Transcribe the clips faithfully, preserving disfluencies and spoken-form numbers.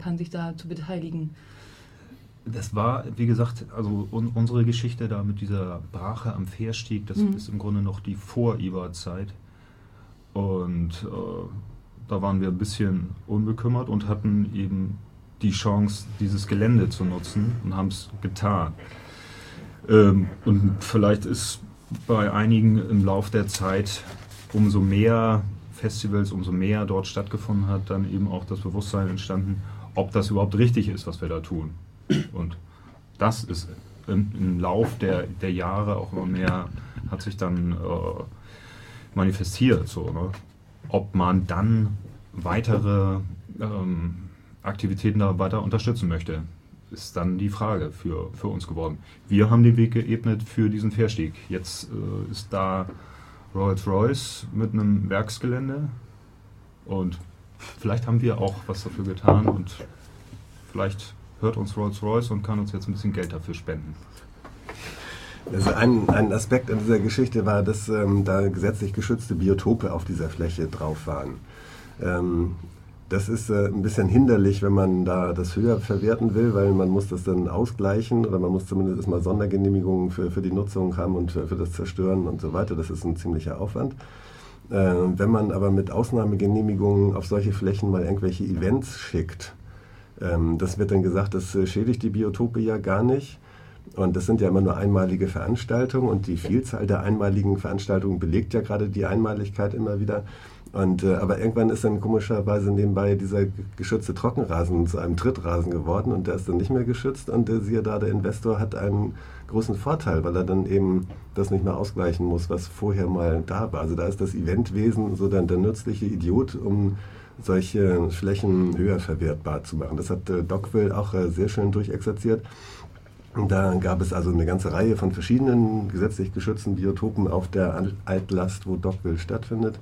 kann sich da zu beteiligen? Das war, wie gesagt, also un- unsere Geschichte da mit dieser Brache am Fährstieg, das mhm. ist im Grunde noch die Vor-I B A-Zeit. Und äh, da waren wir ein bisschen unbekümmert und hatten eben die Chance, dieses Gelände zu nutzen und haben es getan. Ähm, und vielleicht ist bei einigen im Lauf der Zeit, umso mehr Festivals, umso mehr dort stattgefunden hat, dann eben auch das Bewusstsein entstanden, ob das überhaupt richtig ist, was wir da tun. Und das ist im, im Lauf der, der Jahre auch immer mehr, hat sich dann äh, manifestiert, so, ne? Ob man dann weitere ähm, Aktivitäten da weiter unterstützen möchte, ist dann die Frage für, für uns geworden. Wir haben den Weg geebnet für diesen Fährstieg. Jetzt äh, ist da Rolls-Royce mit einem Werksgelände und vielleicht haben wir auch was dafür getan und vielleicht hört uns Rolls-Royce und kann uns jetzt ein bisschen Geld dafür spenden. Also ein, ein Aspekt an dieser Geschichte war, dass ähm, da gesetzlich geschützte Biotope auf dieser Fläche drauf waren. Ähm, das ist äh, ein bisschen hinderlich, wenn man da das höher verwerten will, weil man muss das dann ausgleichen oder man muss zumindest erstmal Sondergenehmigungen für, für die Nutzung haben und für, für das Zerstören und so weiter. Das ist ein ziemlicher Aufwand. Äh, wenn man aber mit Ausnahmegenehmigungen auf solche Flächen mal irgendwelche Events schickt, ähm, das wird dann gesagt, das äh, schädigt die Biotope ja gar nicht. Und das sind ja immer nur einmalige Veranstaltungen und die Vielzahl der einmaligen Veranstaltungen belegt ja gerade die Einmaligkeit immer wieder. Und, äh, aber irgendwann ist dann komischerweise nebenbei dieser geschützte Trockenrasen zu einem Trittrasen geworden und der ist dann nicht mehr geschützt und äh, siehe da, der Investor hat einen großen Vorteil, weil er dann eben das nicht mehr ausgleichen muss, was vorher mal da war. Also da ist das Eventwesen so dann der nützliche Idiot, um solche Flächen höher verwertbar zu machen. Das hat äh, Dockville auch äh, sehr schön durchexerziert. Und da gab es also eine ganze Reihe von verschiedenen gesetzlich geschützten Biotopen auf der Altlast, wo Dockville stattfindet.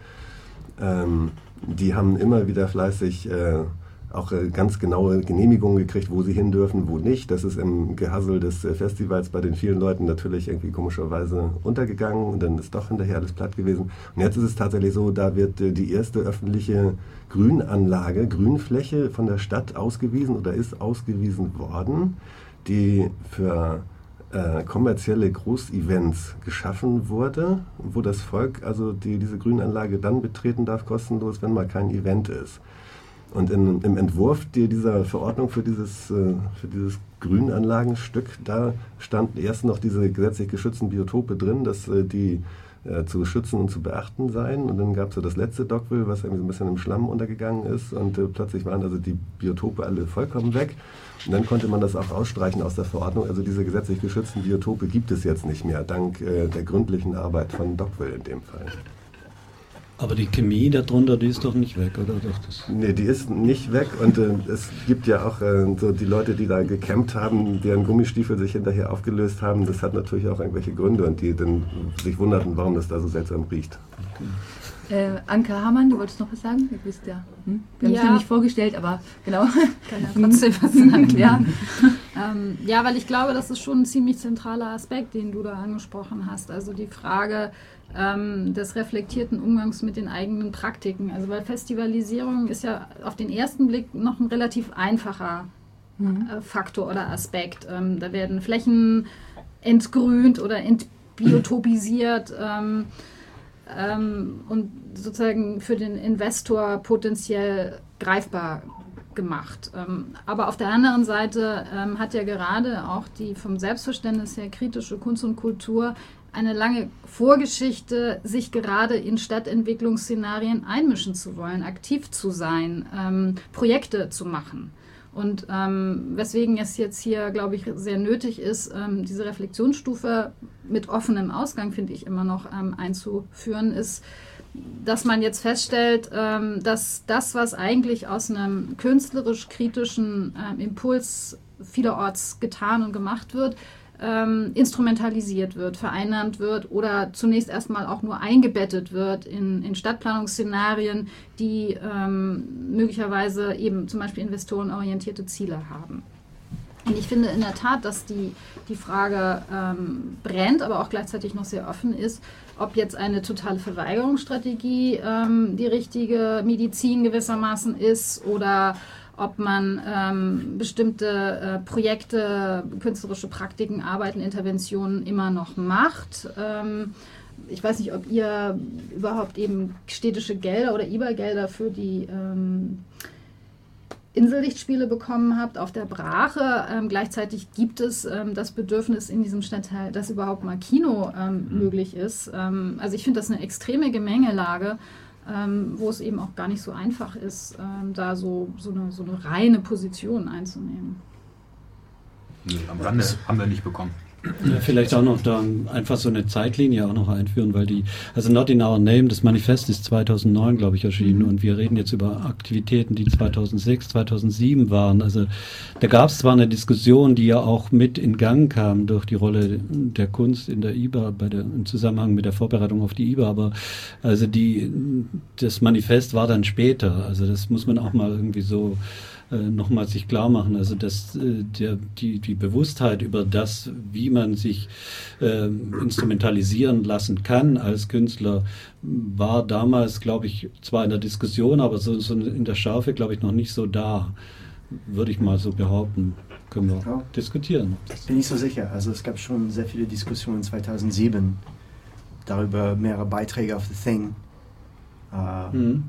Ähm, die haben immer wieder fleißig äh, auch äh, ganz genaue Genehmigungen gekriegt, wo sie hin dürfen, wo nicht. Das ist im Gehassel des äh, Festivals bei den vielen Leuten natürlich irgendwie komischerweise untergegangen und dann ist doch hinterher alles platt gewesen. Und jetzt ist es tatsächlich so, da wird äh, die erste öffentliche Grünanlage, Grünfläche von der Stadt ausgewiesen oder ist ausgewiesen worden, die für äh, kommerzielle Großevents geschaffen wurde, wo das Volk also die, diese Grünanlage dann betreten darf, kostenlos, wenn mal kein Event ist. Und in, im Entwurf die, dieser Verordnung für dieses, äh, für dieses Grünanlagenstück, da standen erst noch diese gesetzlich geschützten Biotope drin, dass äh, die äh, zu schützen und zu beachten seien. Und dann gab es so das letzte Dockville, was irgendwie so ein bisschen im Schlamm untergegangen ist. Und äh, plötzlich waren also die Biotope alle vollkommen weg. Und dann konnte man das auch ausstreichen aus der Verordnung. Also diese gesetzlich geschützten Biotope gibt es jetzt nicht mehr, dank äh, der gründlichen Arbeit von Dockville in dem Fall. Aber die Chemie darunter, die ist doch nicht weg, oder? Doch, das nee, die ist nicht weg und äh, es gibt ja auch äh, so die Leute, die da gecampt haben, deren Gummistiefel sich hinterher aufgelöst haben. Das hat natürlich auch irgendwelche Gründe und die dann sich wunderten, warum das da so seltsam riecht. Okay. Äh, Anka Hamann, du wolltest noch was sagen? Ihr wisst ja, hm? wir haben ja. es ja nicht vorgestellt, aber genau. Kann ja trotzdem was sagen, ja. ähm, ja, weil ich glaube, das ist schon ein ziemlich zentraler Aspekt, den du da angesprochen hast. Also die Frage ähm, des reflektierten Umgangs mit den eigenen Praktiken. Also weil Festivalisierung ist ja auf den ersten Blick noch ein relativ einfacher mhm. äh, Faktor oder Aspekt. Ähm, da werden Flächen entgrünt oder entbiotopisiert. Ähm, Ähm, und sozusagen für den Investor potenziell greifbar gemacht. Ähm, aber auf der anderen Seite ähm, hat ja gerade auch die vom Selbstverständnis her kritische Kunst und Kultur eine lange Vorgeschichte, sich gerade in Stadtentwicklungsszenarien einmischen zu wollen, aktiv zu sein, ähm, Projekte zu machen. Und ähm, weswegen es jetzt hier, glaube ich, sehr nötig ist, ähm, diese Reflexionsstufe mit offenem Ausgang, finde ich, immer noch ähm, einzuführen, ist, dass man jetzt feststellt, ähm, dass das, was eigentlich aus einem künstlerisch-kritischen ähm, Impuls vielerorts getan und gemacht wird, ähm, instrumentalisiert wird, vereinnahmt wird oder zunächst erstmal auch nur eingebettet wird in, in Stadtplanungsszenarien, die ähm, möglicherweise eben zum Beispiel investorenorientierte Ziele haben. Und ich finde in der Tat, dass die, die Frage ähm, brennt, aber auch gleichzeitig noch sehr offen ist, ob jetzt eine totale Verweigerungsstrategie ähm, die richtige Medizin gewissermaßen ist oder ob man ähm, bestimmte äh, Projekte, künstlerische Praktiken, Arbeiten, Interventionen immer noch macht. Ähm, ich weiß nicht, ob ihr überhaupt eben städtische Gelder oder I B A-Gelder für die ähm, Insellichtspiele bekommen habt auf der Brache. Ähm, gleichzeitig gibt es ähm, das Bedürfnis in diesem Stadtteil, dass überhaupt mal Kino ähm, möglich ist. Ähm, also ich finde das eine extreme Gemengelage, ähm, wo es eben auch gar nicht so einfach ist, ähm, da so, so, eine, so eine reine Position einzunehmen. Nee, am Rande haben wir nicht bekommen. Ja, vielleicht auch noch da einfach so eine Zeitlinie auch noch einführen, weil die, also Not in Our Name, das Manifest ist zweitausendneun, glaube ich, erschienen, mhm. und wir reden jetzt über Aktivitäten, die zweitausendsechs, zweitausendsieben waren. Also da gab es zwar eine Diskussion, die ja auch mit in Gang kam durch die Rolle der Kunst in der I B A, bei der, im Zusammenhang mit der Vorbereitung auf die I B A, aber also die, das Manifest war dann später, also das muss man auch mal irgendwie so nochmal sich klar machen, also dass äh, der, die, die Bewusstheit über das, wie man sich äh, instrumentalisieren lassen kann als Künstler, war damals, glaube ich, zwar in der Diskussion, aber so, so in der Schärfe, glaube ich, noch nicht so da, würde ich mal so behaupten. Können wir ja diskutieren. Ich bin nicht so sicher. Also es gab schon sehr viele Diskussionen zweitausendsieben darüber, mehrere Beiträge auf The Thing. Äh, mhm.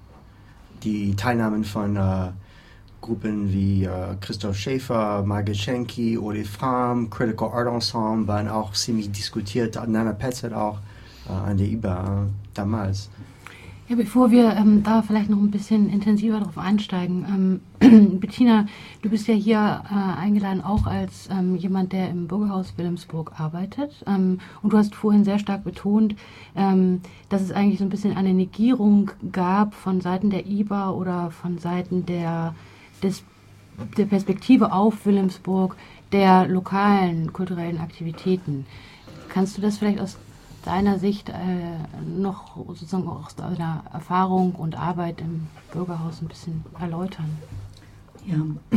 Die Teilnahmen von äh, Gruppen wie äh, Christoph Schäfer, Margit Schenke, Ole Fram, Critical Art Ensemble waren auch ziemlich diskutiert. Nana Petzet auch äh, an der I B A äh, damals. Ja, bevor wir ähm, da vielleicht noch ein bisschen intensiver drauf einsteigen. Ähm, Bettina, du bist ja hier äh, eingeladen auch als ähm, jemand, der im Bürgerhaus Wilhelmsburg arbeitet. Ähm, und du hast vorhin sehr stark betont, ähm, dass es eigentlich so ein bisschen eine Negierung gab von Seiten der I B A oder von Seiten der Des, der Perspektive auf Wilhelmsburg, der lokalen kulturellen Aktivitäten. Kannst du das vielleicht aus deiner Sicht äh, noch sozusagen aus deiner Erfahrung und Arbeit im Bürgerhaus ein bisschen erläutern? Ja,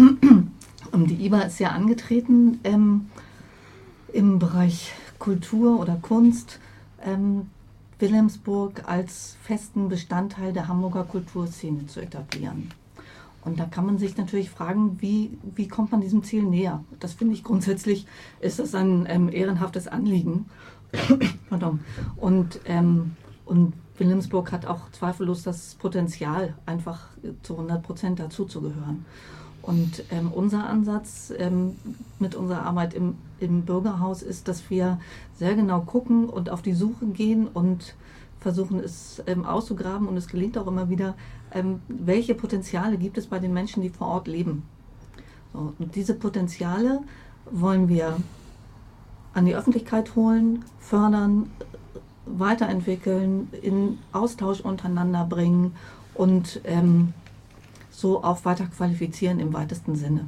die I B A ist ja angetreten ähm, im Bereich Kultur oder Kunst, ähm, Wilhelmsburg als festen Bestandteil der Hamburger Kulturszene zu etablieren. Und da kann man sich natürlich fragen, wie, wie kommt man diesem Ziel näher? Das finde ich grundsätzlich, ist das ein ähm, ehrenhaftes Anliegen. Pardon. Und, ähm, und Wilhelmsburg hat auch zweifellos das Potenzial, einfach zu hundert Prozent dazuzugehören. Und ähm, unser Ansatz ähm, mit unserer Arbeit im, im Bürgerhaus ist, dass wir sehr genau gucken und auf die Suche gehen und versuchen es ähm, auszugraben, und es gelingt auch immer wieder, ähm, welche Potenziale gibt es bei den Menschen, die vor Ort leben. So, und diese Potenziale wollen wir an die Öffentlichkeit holen, fördern, weiterentwickeln, in Austausch untereinander bringen und ähm, so auch weiter qualifizieren im weitesten Sinne.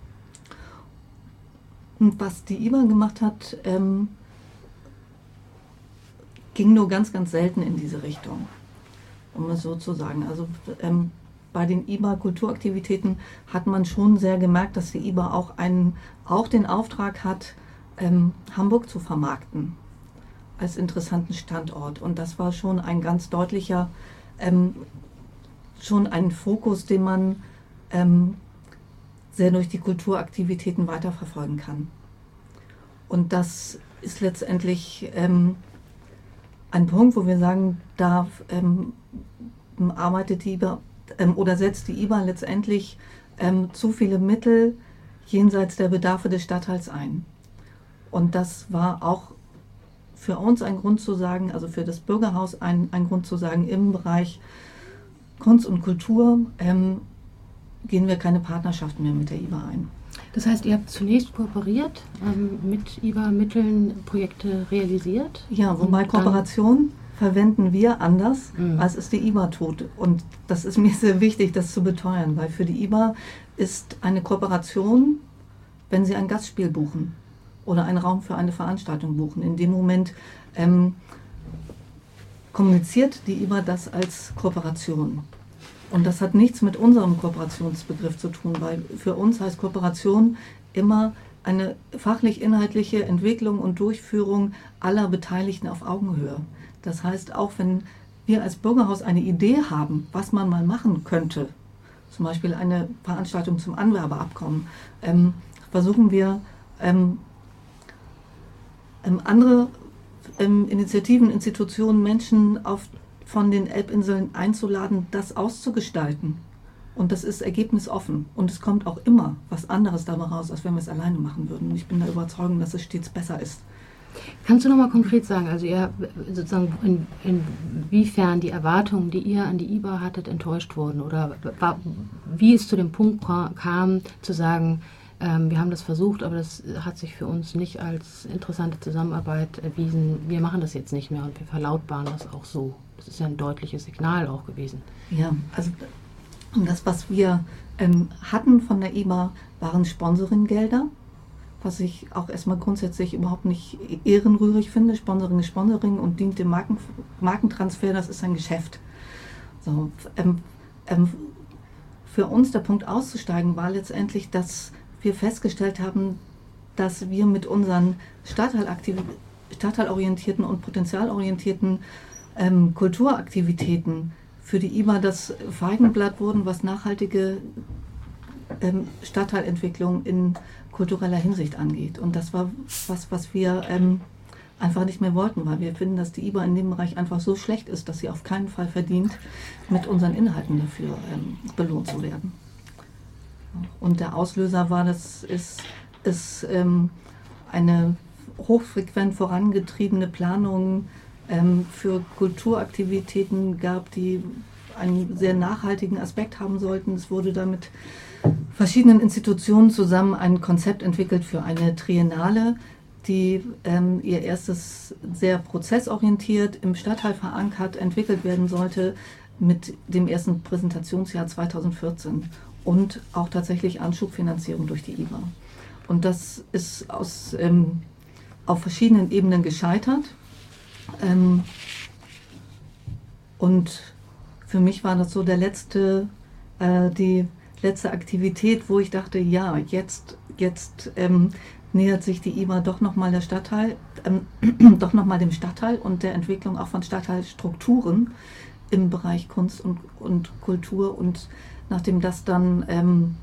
Und was die I B A gemacht hat, ähm, ging nur ganz, ganz selten in diese Richtung, um es so zu sagen. Also ähm, bei den I B A-Kulturaktivitäten hat man schon sehr gemerkt, dass die I B A auch, einen, auch den Auftrag hat, ähm, Hamburg zu vermarkten als interessanten Standort. Und das war schon ein ganz deutlicher, ähm, schon ein Fokus, den man ähm, sehr durch die Kulturaktivitäten weiterverfolgen kann. Und das ist letztendlich ähm, ein Punkt, wo wir sagen, da ähm, arbeitet die I B A ähm, oder setzt die I B A letztendlich ähm, zu viele Mittel jenseits der Bedarfe des Stadtteils ein. Und das war auch für uns ein Grund zu sagen, also für das Bürgerhaus ein, ein Grund zu sagen, im Bereich Kunst und Kultur ähm, gehen wir keine Partnerschaften mehr mit der I B A ein. Das heißt, ihr habt zunächst kooperiert, ähm, mit I B A-Mitteln Projekte realisiert? Ja, wobei Kooperation verwenden wir anders, mhm. als es die I B A tut. Und das ist mir sehr wichtig, das zu beteuern, weil für die I B A ist eine Kooperation, wenn Sie ein Gastspiel buchen oder einen Raum für eine Veranstaltung buchen. In dem Moment ähm, kommuniziert die I B A das als Kooperation. Und das hat nichts mit unserem Kooperationsbegriff zu tun, weil für uns heißt Kooperation immer eine fachlich-inhaltliche Entwicklung und Durchführung aller Beteiligten auf Augenhöhe. Das heißt, auch wenn wir als Bürgerhaus eine Idee haben, was man mal machen könnte, zum Beispiel eine Veranstaltung zum Anwerbeabkommen, ähm, versuchen wir ähm, ähm, andere ähm, Initiativen, Institutionen, Menschen auf, von den Elbinseln einzuladen, das auszugestalten. Und das ist ergebnisoffen. Und es kommt auch immer was anderes dabei raus, als wenn wir es alleine machen würden. Und ich bin der Überzeugung, dass es stets besser ist. Kannst du nochmal konkret sagen, also ihr sozusagen in, inwiefern die Erwartungen, die ihr an die I B A hattet, enttäuscht wurden? Oder war, wie es zu dem Punkt kam, zu sagen, ähm, wir haben das versucht, aber das hat sich für uns nicht als interessante Zusammenarbeit erwiesen. Wir machen das jetzt nicht mehr und wir verlautbaren das auch so. Das ist ja ein deutliches Signal auch gewesen. Ja, also das, was wir ähm, hatten von der I B A, waren Sponsoringgelder, was ich auch erstmal grundsätzlich überhaupt nicht ehrenrührig finde. Sponsoring ist Sponsoring und dient dem Marken, Markentransfer, das ist ein Geschäft. So, ähm, ähm, für uns der Punkt auszusteigen war letztendlich, dass wir festgestellt haben, dass wir mit unseren stadtteilorientierten und potenzialorientierten ähm, Kulturaktivitäten für die I B A das Feigenblatt wurden, was nachhaltige ähm, Stadtteilentwicklung in kultureller Hinsicht angeht. Und das war was, was wir ähm, einfach nicht mehr wollten, weil wir finden, dass die I B A in dem Bereich einfach so schlecht ist, dass sie auf keinen Fall verdient, mit unseren Inhalten dafür ähm, belohnt zu werden. Und der Auslöser war, dass es, es ähm, eine hochfrequent vorangetriebene Planung ähm, für Kulturaktivitäten gab, die einen sehr nachhaltigen Aspekt haben sollten. Es wurde damit verschiedenen Institutionen zusammen ein Konzept entwickelt für eine Triennale, die ähm, ihr erstes sehr prozessorientiert im Stadtteil verankert entwickelt werden sollte mit dem ersten Präsentationsjahr zweitausendvierzehn und auch tatsächlich Anschubfinanzierung durch die I B A. Und das ist aus, ähm, auf verschiedenen Ebenen gescheitert. Ähm, und für mich war das so der letzte, äh, die letzte Aktivität, wo ich dachte, ja, jetzt, jetzt ähm, nähert sich die I B A doch nochmal der Stadtteil, ähm, doch nochmal dem Stadtteil und der Entwicklung auch von Stadtteilstrukturen im Bereich Kunst und, und Kultur. Und nachdem das dann ähm,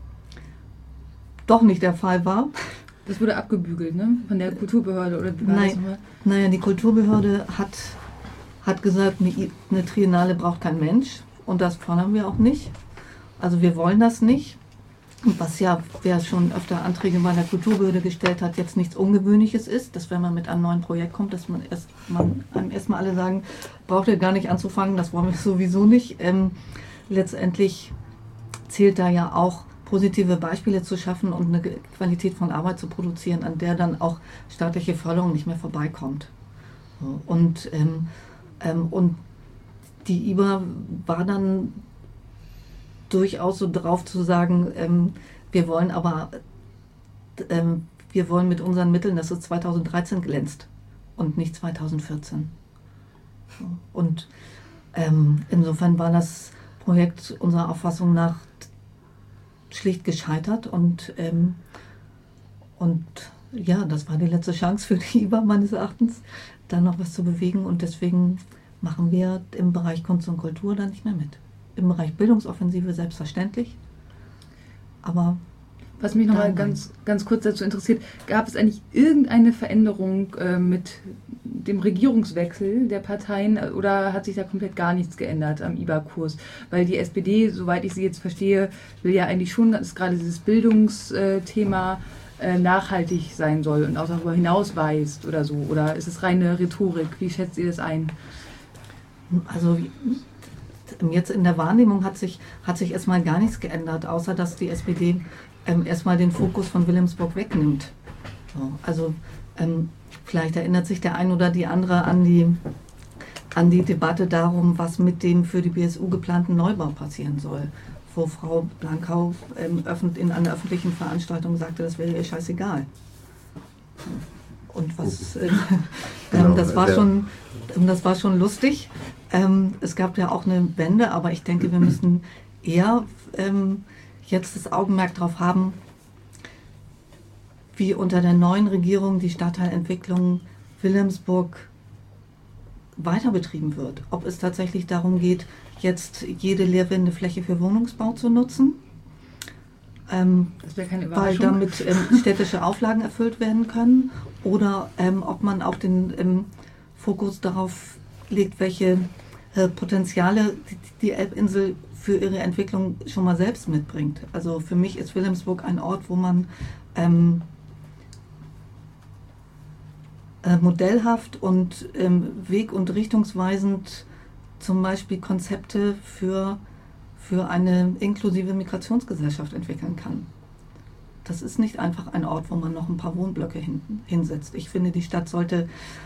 doch nicht der Fall war. Das wurde abgebügelt, ne? Von der Kulturbehörde oder wie war Nein, das nochmal? Naja, die Kulturbehörde hat, hat gesagt, eine, eine Triennale braucht kein Mensch und das fordern wir auch nicht. Also wir wollen das nicht. Was ja, wer schon öfter Anträge bei der Kulturbehörde gestellt hat, jetzt nichts Ungewöhnliches ist, dass wenn man mit einem neuen Projekt kommt, dass man erst man einem erstmal alle sagen, braucht ihr gar nicht anzufangen, das wollen wir sowieso nicht. Ähm, letztendlich zählt da ja auch, positive Beispiele zu schaffen und eine Qualität von Arbeit zu produzieren, an der dann auch staatliche Förderung nicht mehr vorbeikommt. Und, ähm, ähm, und die I B A war dann durchaus so drauf zu sagen, ähm, wir wollen aber, ähm, wir wollen mit unseren Mitteln, dass es zweitausenddreizehn glänzt und nicht zweitausendvierzehn. Und ähm, insofern war das Projekt unserer Auffassung nach schlicht gescheitert und, ähm, und ja, das war die letzte Chance für die I B A meines Erachtens, da noch was zu bewegen und deswegen machen wir im Bereich Kunst und Kultur da nicht mehr mit. Im Bereich Bildungsoffensive selbstverständlich, aber... Was mich noch mal ganz, ganz kurz dazu interessiert, gab es eigentlich irgendeine Veränderung äh, mit dem Regierungswechsel der Parteien oder hat sich da komplett gar nichts geändert am I B A-Kurs? Weil die S P D, soweit ich sie jetzt verstehe, will ja eigentlich schon, dass gerade dieses Bildungsthema äh, nachhaltig sein soll und auch darüber hinaus weist oder so. Oder ist es reine Rhetorik? Wie schätzt ihr das ein? Also jetzt in der Wahrnehmung hat sich, hat sich erstmal gar nichts geändert, außer dass die S P D ähm, erstmal den Fokus von Wilhelmsburg wegnimmt. So, also ähm, vielleicht erinnert sich der ein oder die andere an die, an die Debatte darum, was mit dem für die B S U geplanten Neubau passieren soll, wo Frau Blankau ähm, öffentlich, in einer öffentlichen Veranstaltung sagte, das wäre ihr scheißegal. Und was, äh, ähm, das war schon, das war schon lustig. Ähm, es gab ja auch eine Wende, aber ich denke, wir müssen eher ähm, jetzt das Augenmerk darauf haben, wie unter der neuen Regierung die Stadtteilentwicklung Wilhelmsburg weiter betrieben wird. Ob es tatsächlich darum geht, jetzt jede leerwerdende Fläche für Wohnungsbau zu nutzen, ähm, das wäre keine weil Überraschung. damit ähm, städtische Auflagen erfüllt werden können, oder ähm, ob man auch den ähm, Fokus darauf legt, welche äh, Potenziale die, die Elbinsel für ihre Entwicklung schon mal selbst mitbringt. Also für mich ist Wilhelmsburg ein Ort, wo man ähm, äh, modellhaft und ähm, weg- und richtungsweisend zum Beispiel Konzepte für, für eine inklusive Migrationsgesellschaft entwickeln kann. Das ist nicht einfach ein Ort, wo man noch ein paar Wohnblöcke hin, hinsetzt. Ich finde, die Stadt sollte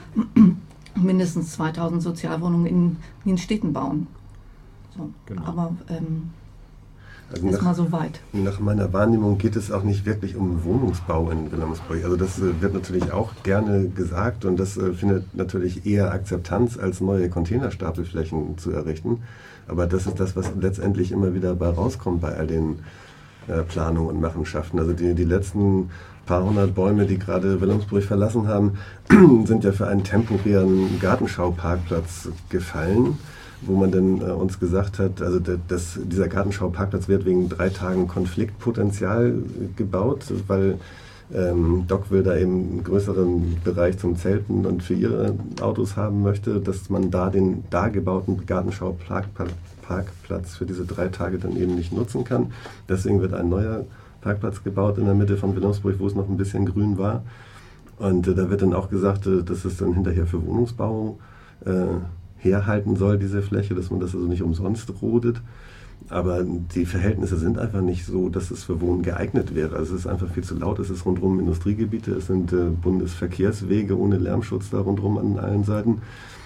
mindestens zweitausend Sozialwohnungen in, in den Städten bauen. So, genau. Aber ähm, Also erst nach, mal so weit. nach meiner Wahrnehmung geht es auch nicht wirklich um Wohnungsbau in Wilhelmsburg. Also das äh, wird natürlich auch gerne gesagt und das äh, findet natürlich eher Akzeptanz, als neue Containerstapelflächen zu errichten. Aber das ist das, was letztendlich immer wieder bei rauskommt bei all den äh, Planungen und Machenschaften. Also die, die letzten paar hundert Bäume, die gerade Wilhelmsburg verlassen haben, sind ja für einen temporären Gartenschauparkplatz gefallen, wo man dann äh, uns gesagt hat, also der, das, dieser Gartenschauparkplatz wird wegen drei Tagen Konfliktpotenzial äh, gebaut, weil ähm, Doc will da eben einen größeren Bereich zum Zelten und für ihre Autos haben möchte, dass man da den da gebauten Gartenschauparkplatz für diese drei Tage dann eben nicht nutzen kann. Deswegen wird ein neuer Parkplatz gebaut in der Mitte von Wilhelmsburg, wo es noch ein bisschen grün war. Und äh, da wird dann auch gesagt, äh, dass es dann hinterher für Wohnungsbau äh, herhalten soll, diese Fläche, dass man das also nicht umsonst rodet. Aber die Verhältnisse sind einfach nicht so, dass es für Wohnen geeignet wäre. Also es ist einfach viel zu laut, es ist rundherum Industriegebiete, es sind äh, Bundesverkehrswege ohne Lärmschutz da rundherum an allen Seiten.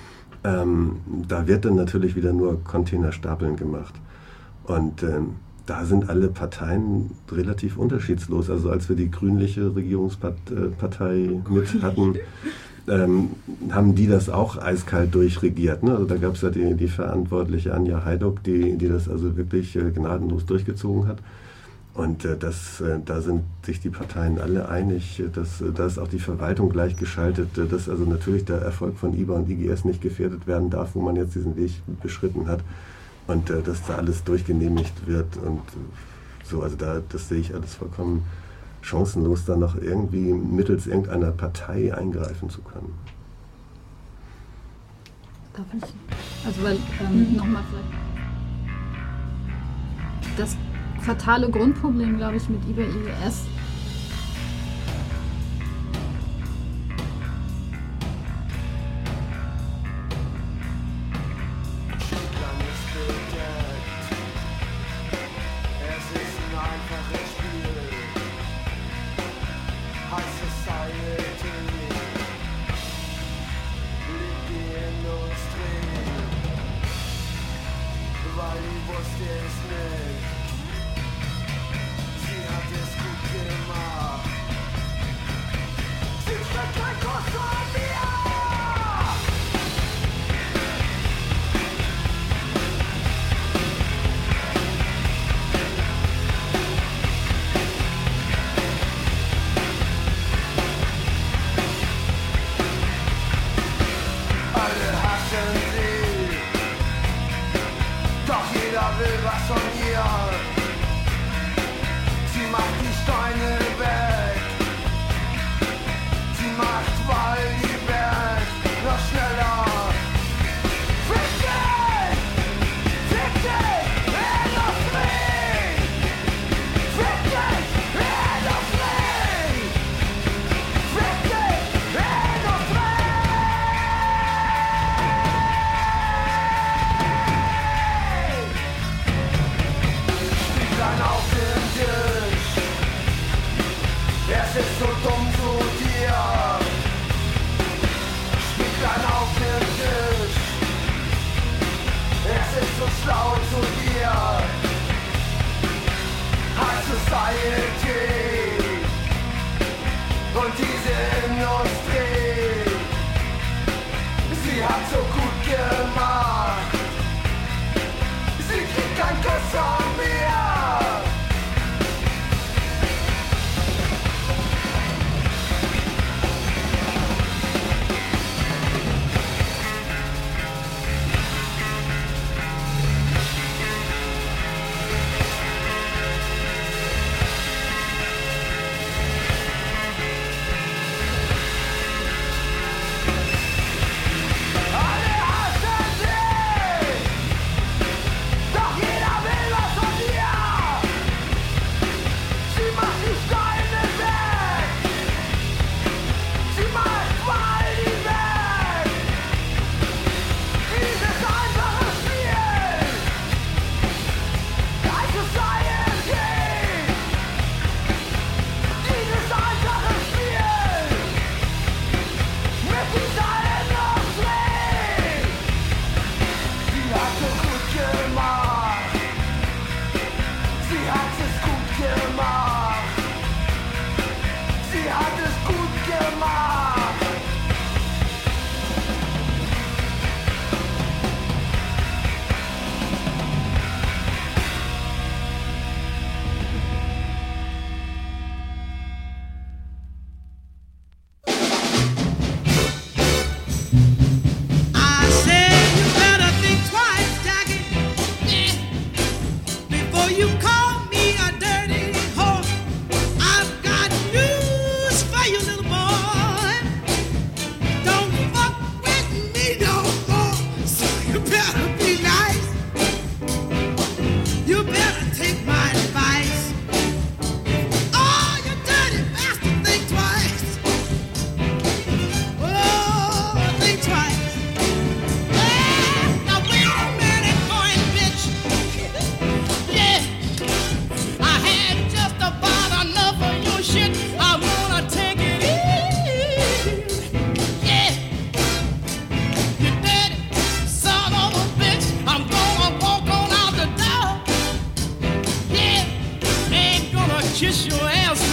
Ähm, da wird dann natürlich wieder nur Containerstapeln gemacht. Und ähm, da sind alle Parteien relativ unterschiedslos. Also als wir die grünliche Regierungspartei mit hatten, ähm, haben die das auch eiskalt durchregiert. Ne? Also da gab es ja die, die verantwortliche Anja Heidock, die, die das also wirklich äh, gnadenlos durchgezogen hat. Und äh, das, äh, da sind sich die Parteien alle einig, dass äh, da ist auch die Verwaltung gleichgeschaltet, äh, dass also natürlich der Erfolg von I B A und I G S nicht gefährdet werden darf, wo man jetzt diesen Weg beschritten hat. Und äh, dass da alles durchgenehmigt wird und äh, so, also da, das sehe ich alles vollkommen chancenlos, da noch irgendwie mittels irgendeiner Partei eingreifen zu können. Darf ich? Also weil, ähm, nochmal vielleicht. Das fatale Grundproblem, glaube ich, mit I B A, I G S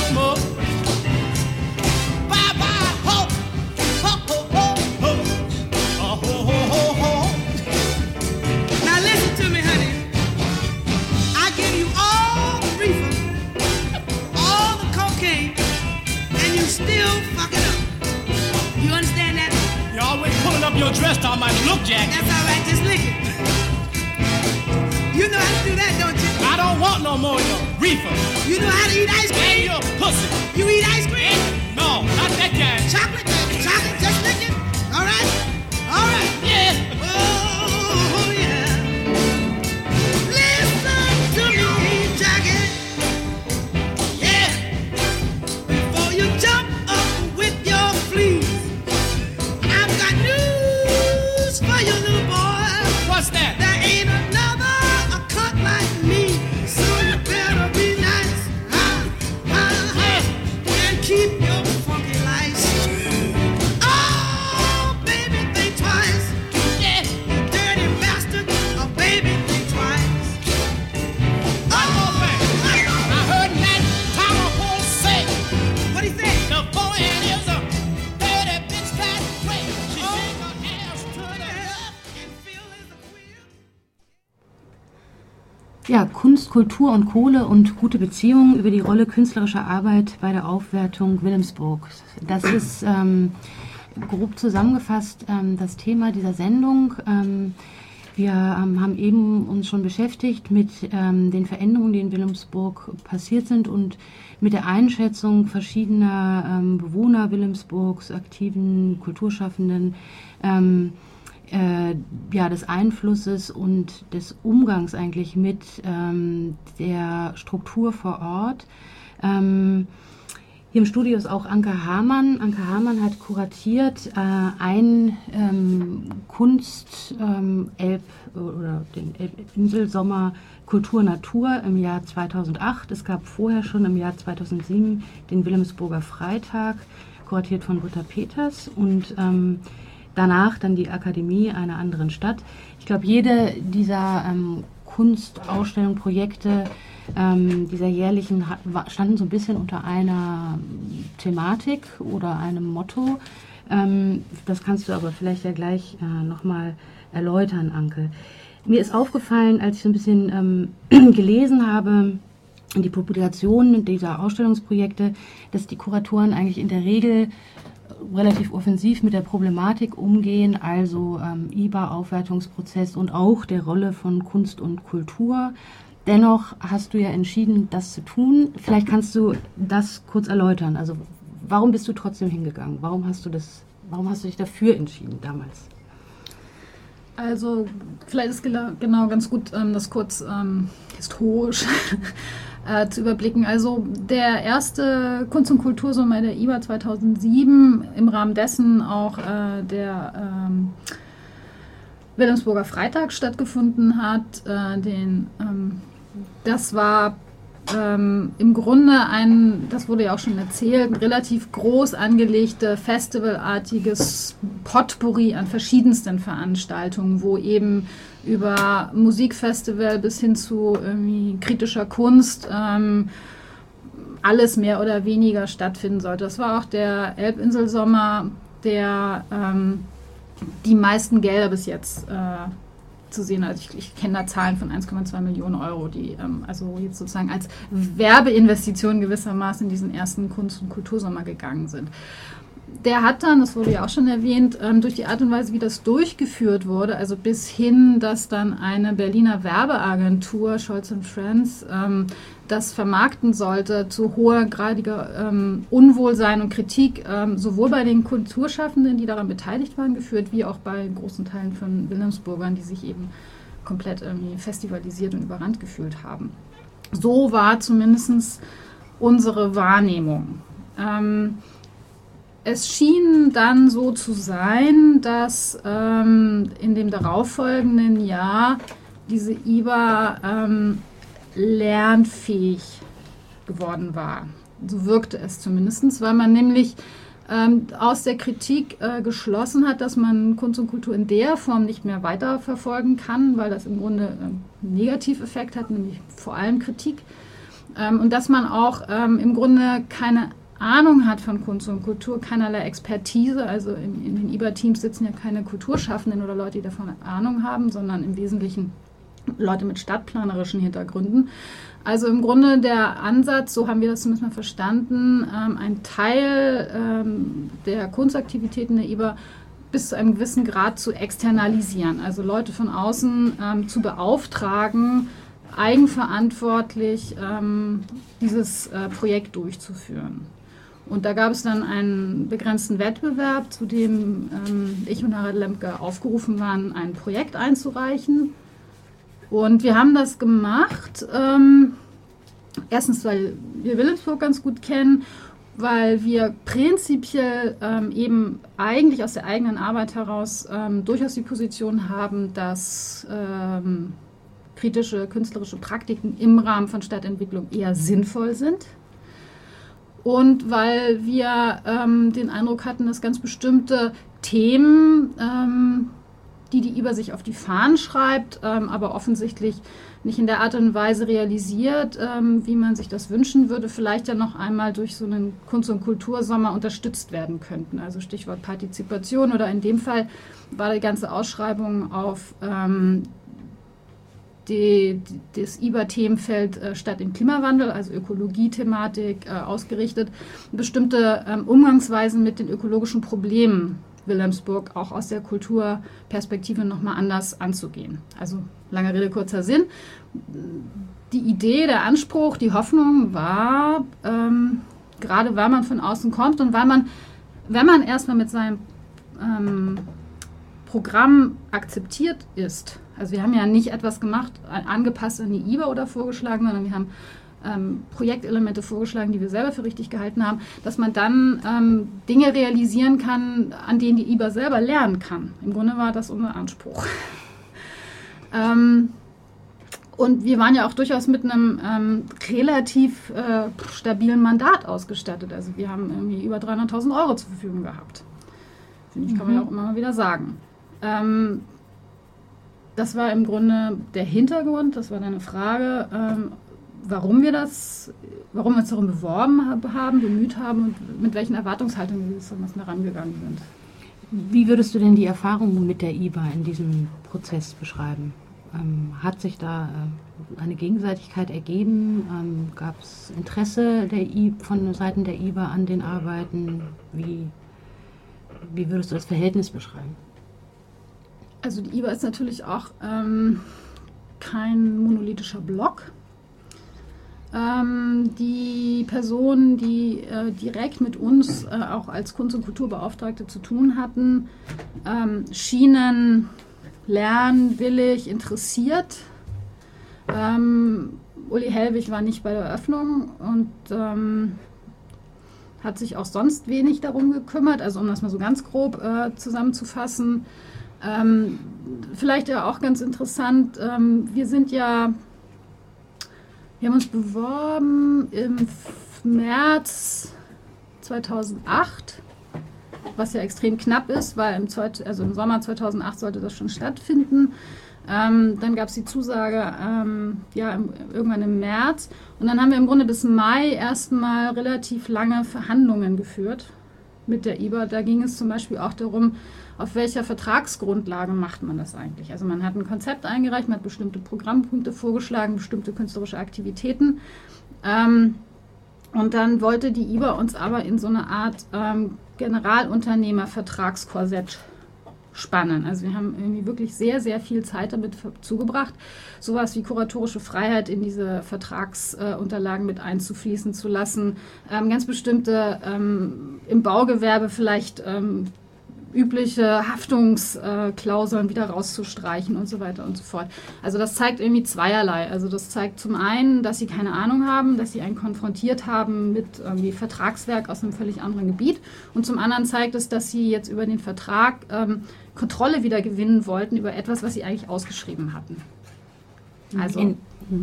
smoke. Bye bye ho, ho ho ho ho, oh, ho ho ho ho. Now listen to me, honey. I give you all the reefer, all the cocaine, and you still fuck it up. You understand that? You're always pulling up your dress talking about look, Jack. That's all right, just lick it. You know how to do that, don't you? I don't want no more of your reefer. You know how to eat ice cream? And your pussy. You eat ice cream? No, not that kind. Chocolate, baby, chocolate, just lick it. All right? All right. Yeah. Oh, yeah. Listen to me, Jackie. Yeah. Before you jump up with your fleas, I've got news for you, little boy. What's that? There ain't another a cut like me, so you better be nice, huh, huh, huh, and keep your funky lights. Oh, baby, think twice. Yeah, you dirty bastard. Oh, baby, think twice. Oh, man. I heard that Tomahawk say. What he say? The boy is a dirty bitch that way. She shake her ass to the left and feel as a queer. Ja, Kunst, Kultur und Kohle und gute Beziehungen über die Rolle künstlerischer Arbeit bei der Aufwertung Wilhelmsburgs. Das ist ähm, grob zusammengefasst ähm, das Thema dieser Sendung. Ähm, wir ähm, haben eben uns schon beschäftigt mit ähm, den Veränderungen, die in Wilhelmsburg passiert sind und mit der Einschätzung verschiedener ähm, Bewohner Wilhelmsburgs, aktiven Kulturschaffenden, ähm, Äh, ja, des Einflusses und des Umgangs eigentlich mit ähm, der Struktur vor Ort. Ähm, hier im Studio ist auch Anke Hamann. Anke Hamann hat kuratiert äh, ein ähm, Kunst ähm, Elb oder den Elbinsel-Sommer Kultur Natur im Jahr zweitausendacht. Es gab vorher schon im Jahr zweitausendsieben den Wilhelmsburger Freitag, kuratiert von Britta Peters, und ähm, danach dann die Akademie einer anderen Stadt. Ich glaube, jede dieser ähm, Kunstausstellungen, Projekte, ähm, dieser jährlichen, hat, standen so ein bisschen unter einer Thematik oder einem Motto. Ähm, das kannst du aber vielleicht ja gleich äh, nochmal erläutern, Anke. Mir ist aufgefallen, als ich so ein bisschen ähm, gelesen habe, die Publikationen dieser Ausstellungsprojekte, dass die Kuratoren eigentlich in der Regel relativ offensiv mit der Problematik umgehen, also ähm, I B A-Aufwertungsprozess und auch der Rolle von Kunst und Kultur. Dennoch hast du ja entschieden, das zu tun. Vielleicht kannst du das kurz erläutern. Also warum bist du trotzdem hingegangen? Warum hast du das, warum hast du dich dafür entschieden damals? Also vielleicht ist genau ganz gut, ähm, das kurz ähm, historisch äh, zu überblicken. Also der erste Kunst- und Kultursommer der I B A zweitausendsieben, im Rahmen dessen auch äh, der ähm, Wilhelmsburger Freitag stattgefunden hat, äh, den, ähm, das war Ähm, im Grunde ein, das wurde ja auch schon erzählt, ein relativ groß angelegte festivalartiges Potpourri an verschiedensten Veranstaltungen, wo eben über Musikfestival bis hin zu irgendwie kritischer Kunst ähm, alles mehr oder weniger stattfinden sollte. Das war auch der Elbinsel-Sommer, der ähm, die meisten Gelder bis jetzt äh, zu sehen. Also ich, ich kenne da Zahlen von eins Komma zwei Millionen Euro, die ähm, also jetzt sozusagen als Werbeinvestition gewissermaßen in diesen ersten Kunst- und Kultursommer gegangen sind. Der hat dann, das wurde ja auch schon erwähnt, ähm, durch die Art und Weise, wie das durchgeführt wurde, also bis hin, dass dann eine Berliner Werbeagentur, Scholz and Friends, ähm, das vermarkten sollte, zu hohergradiger ähm, Unwohlsein und Kritik, ähm, sowohl bei den Kulturschaffenden, die daran beteiligt waren, geführt, wie auch bei großen Teilen von Wilhelmsburgern, die sich eben komplett irgendwie festivalisiert und überrannt gefühlt haben. So war zumindest unsere Wahrnehmung. Ähm, Es schien dann so zu sein, dass ähm, in dem darauffolgenden Jahr diese I B A ähm, lernfähig geworden war. So wirkte es zumindest, weil man nämlich ähm, aus der Kritik äh, geschlossen hat, dass man Kunst und Kultur in der Form nicht mehr weiterverfolgen kann, weil das im Grunde einen Negativeffekt hat, nämlich vor allem Kritik. Ähm, und dass man auch ähm, im Grunde keine Ahnung hat von Kunst und Kultur, keinerlei Expertise. Also in, in den I B A-Teams sitzen ja keine Kulturschaffenden oder Leute, die davon Ahnung haben, sondern im Wesentlichen Leute mit stadtplanerischen Hintergründen. Also im Grunde der Ansatz, so haben wir das zumindest mal verstanden, ähm, ein Teil ähm, der Kunstaktivitäten der I B A bis zu einem gewissen Grad zu externalisieren. Also Leute von außen ähm, zu beauftragen, eigenverantwortlich ähm, dieses äh, Projekt durchzuführen. Und da gab es dann einen begrenzten Wettbewerb, zu dem ähm, ich und Harald Lemke aufgerufen waren, ein Projekt einzureichen. Und wir haben das gemacht, ähm, erstens, weil wir Wilhelmsburg ganz gut kennen, weil wir prinzipiell ähm, eben eigentlich aus der eigenen Arbeit heraus ähm, durchaus die Position haben, dass ähm, kritische künstlerische Praktiken im Rahmen von Stadtentwicklung eher sinnvoll sind. Und weil wir ähm, den Eindruck hatten, dass ganz bestimmte Themen, ähm, die die I B A sich auf die Fahnen schreibt, ähm, aber offensichtlich nicht in der Art und Weise realisiert, ähm, wie man sich das wünschen würde, vielleicht ja noch einmal durch so einen Kunst- und Kultursommer unterstützt werden könnten. Also Stichwort Partizipation oder in dem Fall war die ganze Ausschreibung auf ähm, die, die, das I B A-Themenfeld äh, Stadt im Klimawandel, also Ökologie-Thematik, äh, ausgerichtet, bestimmte ähm, Umgangsweisen mit den ökologischen Problemen Wilhelmsburg auch aus der Kulturperspektive nochmal anders anzugehen. Also lange Rede, kurzer Sinn. Die Idee, der Anspruch, die Hoffnung war, ähm, gerade weil man von außen kommt und weil man, wenn man erstmal mit seinem ähm, Programm akzeptiert ist, also wir haben ja nicht etwas gemacht, angepasst an die I B A oder vorgeschlagen, sondern wir haben Ähm, Projektelemente vorgeschlagen, die wir selber für richtig gehalten haben, dass man dann ähm, Dinge realisieren kann, an denen die I B A selber lernen kann. Im Grunde war das unser Anspruch. ähm, und wir waren ja auch durchaus mit einem ähm, relativ äh, stabilen Mandat ausgestattet. Also wir haben irgendwie über dreihunderttausend Euro zur Verfügung gehabt. Finde ich, kann man ja auch immer mal wieder sagen. Ähm, das war im Grunde der Hintergrund, das war deine Frage, ähm, warum wir das, warum wir uns darum beworben haben, bemüht haben und mit welchen Erwartungshaltungen wir da rangegangen sind. Wie würdest du denn die Erfahrungen mit der I B A in diesem Prozess beschreiben? Ähm, hat sich da äh, eine Gegenseitigkeit ergeben? Ähm, Gab es Interesse der I, von Seiten der I B A an den Arbeiten? Wie, wie würdest du das Verhältnis beschreiben? Also die I B A ist natürlich auch ähm, kein monolithischer Block. Ähm, die Personen, die äh, direkt mit uns äh, auch als Kunst- und Kulturbeauftragte zu tun hatten, ähm, schienen lernwillig, interessiert. Ähm, Uli Hellwig war nicht bei der Eröffnung und ähm, hat sich auch sonst wenig darum gekümmert, also um das mal so ganz grob äh, zusammenzufassen. Ähm, vielleicht ja auch ganz interessant, ähm, wir sind ja Wir haben uns beworben im März zweitausendacht, was ja extrem knapp ist, weil im, Zweit, also im Sommer zweitausendacht sollte das schon stattfinden. Ähm, dann gab es die Zusage ähm, ja, im, irgendwann im März. Und dann haben wir im Grunde bis Mai erstmal relativ lange Verhandlungen geführt mit der I B A. Da ging es zum Beispiel auch darum, auf welcher Vertragsgrundlage macht man das eigentlich? Also man hat ein Konzept eingereicht, man hat bestimmte Programmpunkte vorgeschlagen, bestimmte künstlerische Aktivitäten. Ähm, und dann wollte die I B A uns aber in so eine Art ähm, Generalunternehmervertragskorsett spannen. Also wir haben irgendwie wirklich sehr, sehr viel Zeit damit zugebracht, sowas wie kuratorische Freiheit in diese Vertragsunterlagen äh, mit einzufließen zu lassen. Ähm, ganz bestimmte ähm, im Baugewerbe vielleicht ähm, übliche Haftungsklauseln wieder rauszustreichen und so weiter und so fort. Also das zeigt irgendwie zweierlei. Also das zeigt zum einen, dass sie keine Ahnung haben, dass sie einen konfrontiert haben mit irgendwie Vertragswerk aus einem völlig anderen Gebiet. Und zum anderen zeigt es, dass sie jetzt über den Vertrag ähm, Kontrolle wieder gewinnen wollten über etwas, was sie eigentlich ausgeschrieben hatten. Also in,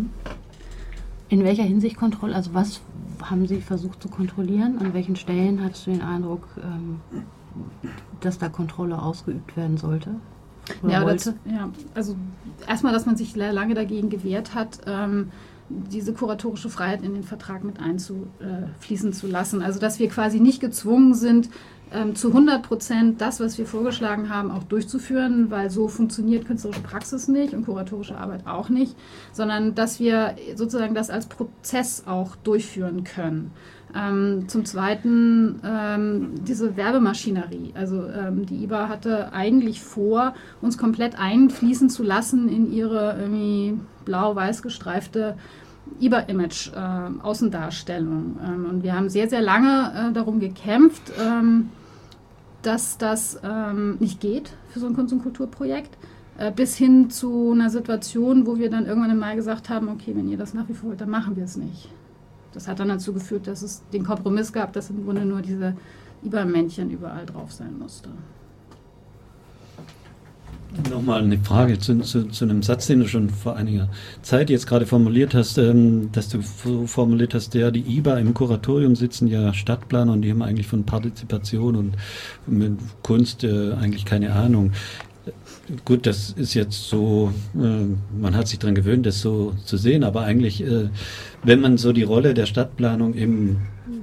in welcher Hinsicht Kontrolle? Also was haben Sie versucht zu kontrollieren? An welchen Stellen hattest du den Eindruck, ähm, dass da Kontrolle ausgeübt werden sollte? Oder ja, wollte? Das, ja, also erstmal, dass man sich lange dagegen gewehrt hat, ähm, diese kuratorische Freiheit in den Vertrag mit einzufließen zu lassen. Also dass wir quasi nicht gezwungen sind, ähm, zu hundert Prozent das, was wir vorgeschlagen haben, auch durchzuführen, weil so funktioniert künstlerische Praxis nicht und kuratorische Arbeit auch nicht, sondern dass wir sozusagen das als Prozess auch durchführen können. Ähm, zum Zweiten ähm, diese Werbemaschinerie. Also ähm, die I B A hatte eigentlich vor, uns komplett einfließen zu lassen in ihre irgendwie blau-weiß gestreifte I B A-Image-Außendarstellung. Ähm, und wir haben sehr, sehr lange äh, darum gekämpft, ähm, dass das ähm, nicht geht für so ein Kunst- und Kulturprojekt. Äh, bis hin zu einer Situation, wo wir dann irgendwann im Mai gesagt haben, okay, wenn ihr das nach wie vor wollt, dann machen wir es nicht. Das hat dann dazu geführt, dass es den Kompromiss gab, dass im Grunde nur diese I B A-Männchen überall drauf sein musste. Nochmal eine Frage zu, zu, zu einem Satz, den du schon vor einiger Zeit jetzt gerade formuliert hast, ähm, dass du so formuliert hast, ja, die I B A im Kuratorium sitzen ja Stadtplaner und die haben eigentlich von Partizipation und mit Kunst äh, eigentlich keine Ahnung. Gut, das ist jetzt so, äh, man hat sich daran gewöhnt, das so zu sehen, aber eigentlich, äh, wenn man so die Rolle der Stadtplanung im,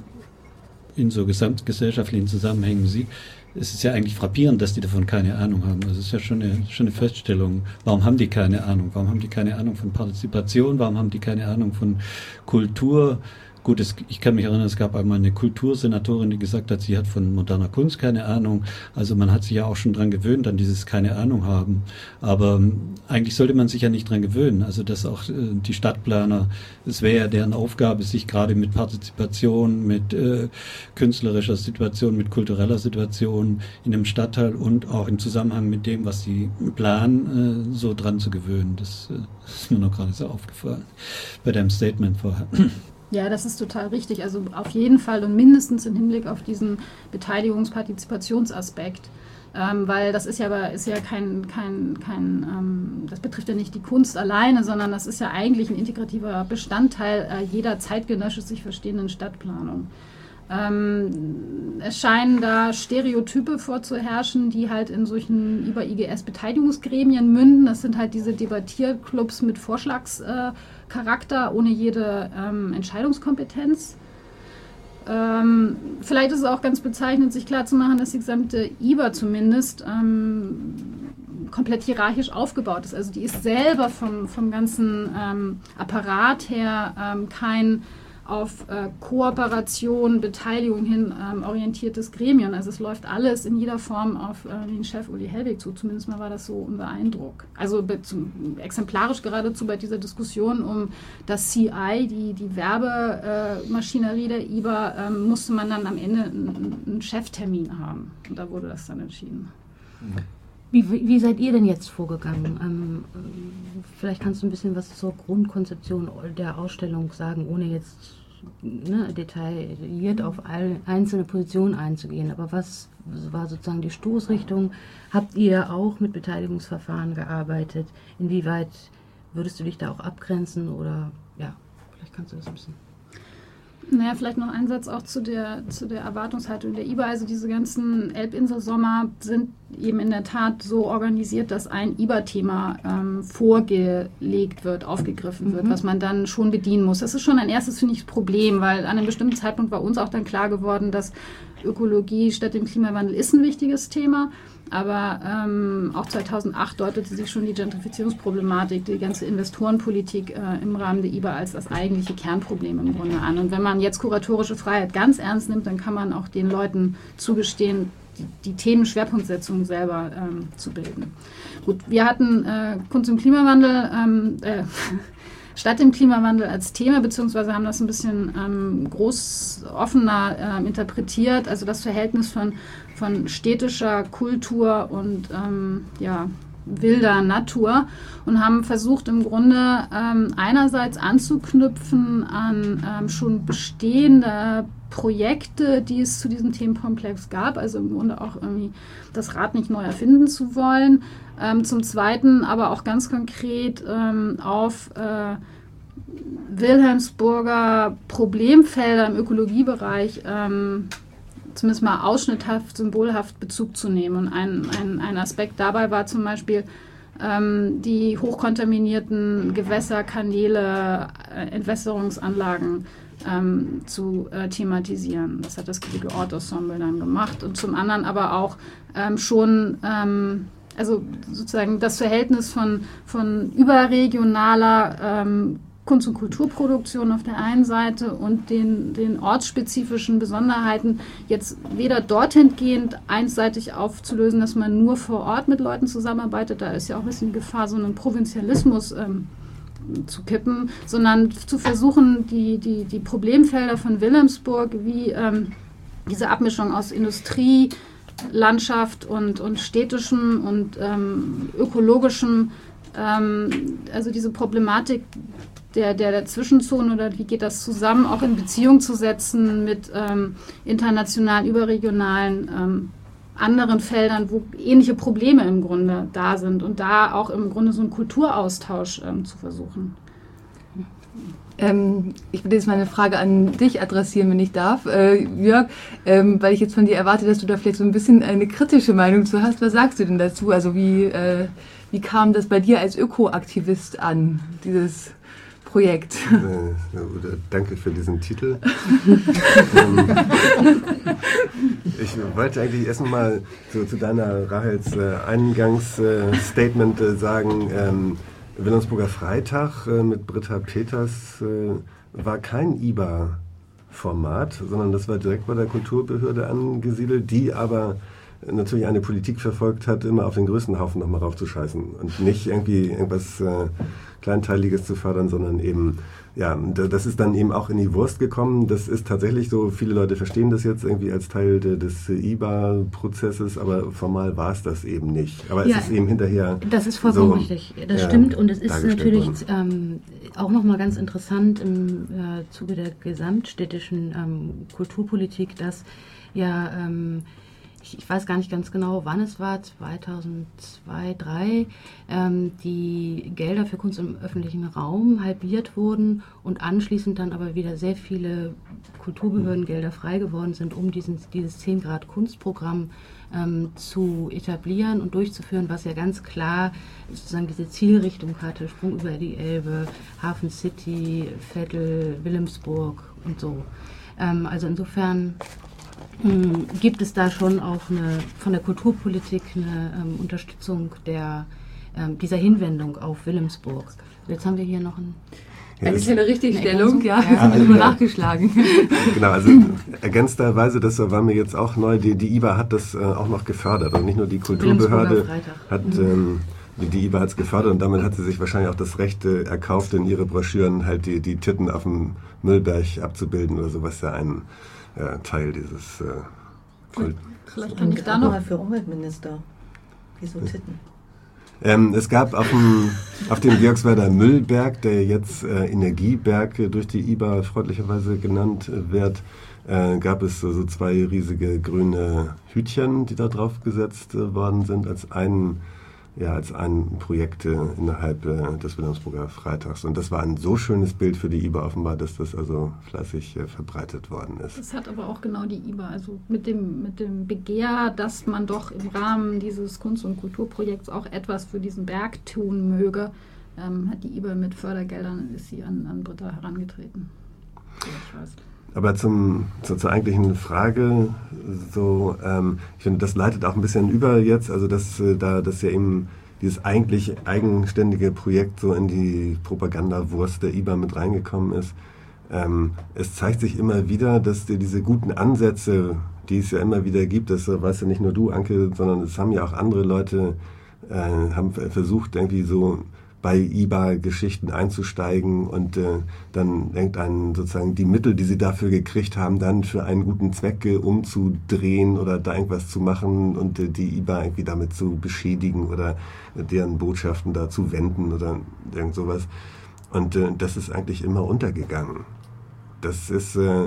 in so gesamtgesellschaftlichen Zusammenhängen sieht, ist es ja eigentlich frappierend, dass die davon keine Ahnung haben. Also es ist ja schon eine, schon eine Feststellung. Warum haben die keine Ahnung? Warum haben die keine Ahnung von Partizipation? Warum haben die keine Ahnung von Kultur? Gut, es, ich kann mich erinnern, es gab einmal eine Kultursenatorin, die gesagt hat, sie hat von moderner Kunst keine Ahnung. Also man hat sich ja auch schon dran gewöhnt, an dieses keine Ahnung haben. Aber ähm, eigentlich sollte man sich ja nicht dran gewöhnen. Also dass auch äh, die Stadtplaner, es wäre ja deren Aufgabe, sich gerade mit Partizipation, mit äh, künstlerischer Situation, mit kultureller Situation in einem Stadtteil und auch im Zusammenhang mit dem, was sie planen, äh, so dran zu gewöhnen. Das äh, ist mir noch gerade so aufgefallen bei deinem Statement vorher. Ja, das ist total richtig. Also auf jeden Fall und mindestens im Hinblick auf diesen Beteiligungs-Partizipationsaspekt. Ähm, weil das ist ja aber ist ja kein, kein, kein ähm, das betrifft ja nicht die Kunst alleine, sondern das ist ja eigentlich ein integrativer Bestandteil äh, jeder zeitgenössisch sich verstehenden Stadtplanung. Ähm, es scheinen da Stereotype vorzuherrschen, die halt in solchen I B A-I G S-Beteiligungsgremien münden. Das sind halt diese Debattierclubs mit Vorschlagscharakter, äh, ohne jede ähm, Entscheidungskompetenz. Ähm, vielleicht ist es auch ganz bezeichnend, sich klarzumachen, dass die gesamte I B A zumindest ähm, komplett hierarchisch aufgebaut ist. Also die ist selber vom, vom ganzen ähm, Apparat her ähm, kein auf äh, Kooperation, Beteiligung hin ähm, orientiertes Gremium. Also es läuft alles in jeder Form auf äh, den Chef Uli Hellwig zu. Zumindest mal war das so unser Eindruck. Also be- zum, exemplarisch geradezu bei dieser Diskussion um das C I, die, die Werbemaschinerie äh, der I B A, ähm, musste man dann am Ende einen, einen Cheftermin haben. Und da wurde das dann entschieden. Wie, wie seid ihr denn jetzt vorgegangen? Ähm, vielleicht kannst du ein bisschen was zur Grundkonzeption der Ausstellung sagen, ohne jetzt ne, detailliert auf all, einzelne Positionen einzugehen. Aber was war sozusagen die Stoßrichtung? Habt ihr auch mit Beteiligungsverfahren gearbeitet? Inwieweit würdest du dich da auch abgrenzen? Oder ja, vielleicht kannst du das ein bisschen... Naja, vielleicht noch ein Satz auch zu der, zu der Erwartungshaltung der I B A. Also diese ganzen Elbinsel-Sommer sind eben in der Tat so organisiert, dass ein I B A-Thema ähm, vorgelegt wird, aufgegriffen wird, mhm. was man dann schon bedienen muss. Das ist schon ein erstes, finde ich, Problem, weil an einem bestimmten Zeitpunkt war uns auch dann klar geworden, dass Ökologie statt dem Klimawandel ist ein wichtiges Thema. Aber ähm, auch zweitausendacht deutete sich schon die Gentrifizierungsproblematik, die ganze Investorenpolitik äh, im Rahmen der I B A als das eigentliche Kernproblem im Grunde an. Und wenn man jetzt kuratorische Freiheit ganz ernst nimmt, dann kann man auch den Leuten zugestehen, die, die Themenschwerpunktsetzung selber ähm, zu bilden. Gut, wir hatten äh, Kunst im Klimawandel, ähm, äh, Stadt im Klimawandel als Thema, beziehungsweise haben das ein bisschen ähm, groß offener äh, interpretiert, also das Verhältnis von, von städtischer Kultur und ähm, ja, wilder Natur und haben versucht im Grunde ähm, einerseits anzuknüpfen an ähm, schon bestehende Projekte, die es zu diesem Themenkomplex gab, also im Grunde auch irgendwie das Rad nicht neu erfinden zu wollen. Ähm, zum Zweiten aber auch ganz konkret ähm, auf äh, Wilhelmsburger Problemfelder im Ökologiebereich ähm, zumindest mal ausschnitthaft, symbolhaft Bezug zu nehmen. Und ein, ein, ein Aspekt dabei war zum Beispiel ähm, die hochkontaminierten Gewässer, Kanäle, äh, Entwässerungsanlagen ähm, zu äh, thematisieren. Das hat das Kriege Ort-Ensemble dann gemacht. Und zum anderen aber auch ähm, schon, ähm, also sozusagen das Verhältnis von, von überregionaler ähm, Kunst- und Kulturproduktion auf der einen Seite und den, den ortsspezifischen Besonderheiten jetzt weder dorthin gehend einseitig aufzulösen, dass man nur vor Ort mit Leuten zusammenarbeitet, da ist ja auch ein bisschen die Gefahr, so einen Provinzialismus ähm, zu kippen, sondern zu versuchen, die, die, die Problemfelder von Wilhelmsburg, wie ähm, diese Abmischung aus Industrie, Landschaft und, und städtischem und ähm, ökologischem, ähm, also diese Problematik der, der, der Zwischenzonen oder wie geht das zusammen, auch in Beziehung zu setzen mit ähm, internationalen, überregionalen ähm, anderen Feldern, wo ähnliche Probleme im Grunde da sind und da auch im Grunde so einen Kulturaustausch ähm, zu versuchen. Ähm, ich würde jetzt mal eine Frage an dich adressieren, wenn ich darf, äh, Jörg, ähm, weil ich jetzt von dir erwarte, dass du da vielleicht so ein bisschen eine kritische Meinung zu hast. Was sagst du denn dazu? Also wie, äh, wie kam das bei dir als Ökoaktivist an, dieses Projekt? Äh, oder danke für diesen Titel. ähm, ich wollte eigentlich erst mal so zu deiner Rahels äh, Eingangsstatement äh, sagen, ähm, Wilhelmsburger Freitag äh, mit Britta Peters äh, war kein I B A-Format, sondern das war direkt bei der Kulturbehörde angesiedelt, die aber natürlich eine Politik verfolgt hat, immer auf den größten Haufen nochmal raufzuscheißen und nicht irgendwie irgendwas äh, Kleinteiliges zu fördern, sondern eben, ja, das ist dann eben auch in die Wurst gekommen. Das ist tatsächlich so, viele Leute verstehen das jetzt irgendwie als Teil de, des I B A-Prozesses, aber formal war es das eben nicht. Aber ja, es ist eben hinterher das ist vollkommen so, richtig. Das ja, stimmt und es ist natürlich worden. ähm, auch nochmal ganz interessant im äh, Zuge der gesamtstädtischen ähm, Kulturpolitik, dass ja ähm, Ich, ich weiß gar nicht ganz genau, wann es war, zweitausendzwei, zweitausenddrei, ähm, die Gelder für Kunst im öffentlichen Raum halbiert wurden und anschließend dann aber wieder sehr viele Kulturbehördengelder frei geworden sind, um diesen, dieses zehn Grad Kunstprogramm ähm, zu etablieren und durchzuführen, was ja ganz klar sozusagen diese Zielrichtung hatte, Sprung über die Elbe, Hafen City, Veddel, Wilhelmsburg und so. Ähm, also insofern gibt es da schon auch eine, von der Kulturpolitik eine ähm, Unterstützung der, ähm, dieser Hinwendung auf Wilhelmsburg. Jetzt haben wir hier noch ein, eine kleine Richtigstellung, ja, ja, das haben wir nachgeschlagen. Genau, also ergänzterweise, das war mir jetzt auch neu, die, die I B A hat das äh, auch noch gefördert und nicht nur die Kulturbehörde hat, ähm, die I B A hat es gefördert und damit hat sie sich wahrscheinlich auch das Recht äh, erkauft, in ihre Broschüren halt die, die Titten auf dem Müllberg abzubilden oder so, was ja ein Ja, Teil dieses äh, Kult. Vielleicht kann ich da noch mal für Umweltminister. Wieso Titten? Ähm, es gab auf dem, auf dem Georgswerder Müllberg, der jetzt äh, Energieberg äh, durch die I B A freundlicherweise genannt äh, wird, äh, gab es so, so zwei riesige grüne Hütchen, die da drauf gesetzt äh, worden sind, als ein, ja, als ein Projekt äh, innerhalb äh, des Wilhelmsburger Freitags. Und das war ein so schönes Bild für die I B A offenbar, dass das also fleißig äh, verbreitet worden ist. Das hat aber auch genau die I B A, also mit dem, mit dem Begehr, dass man doch im Rahmen dieses Kunst- und Kulturprojekts auch etwas für diesen Berg tun möge, ähm, hat die I B A mit Fördergeldern, ist sie an, an Britta herangetreten. So, ich weiß. Aber zum, zu, zur eigentlichen Frage, so, ähm, ich finde, das leitet auch ein bisschen über jetzt, also dass äh, da das ja eben dieses eigentlich eigenständige Projekt so in die Propagandawurst der I B A mit reingekommen ist. Ähm, es zeigt sich immer wieder, dass die, diese guten Ansätze, die es ja immer wieder gibt, das weißt ja nicht nur du, Anke, sondern es haben ja auch andere Leute, äh, haben versucht, irgendwie so bei I B A-Geschichten einzusteigen und äh, dann irgendein sozusagen die Mittel, die sie dafür gekriegt haben, dann für einen guten Zweck äh, umzudrehen oder da irgendwas zu machen und äh, die I B A irgendwie damit zu beschädigen oder äh, deren Botschaften da zu wenden oder irgend sowas. Und äh, das ist eigentlich immer untergegangen. Das ist, äh,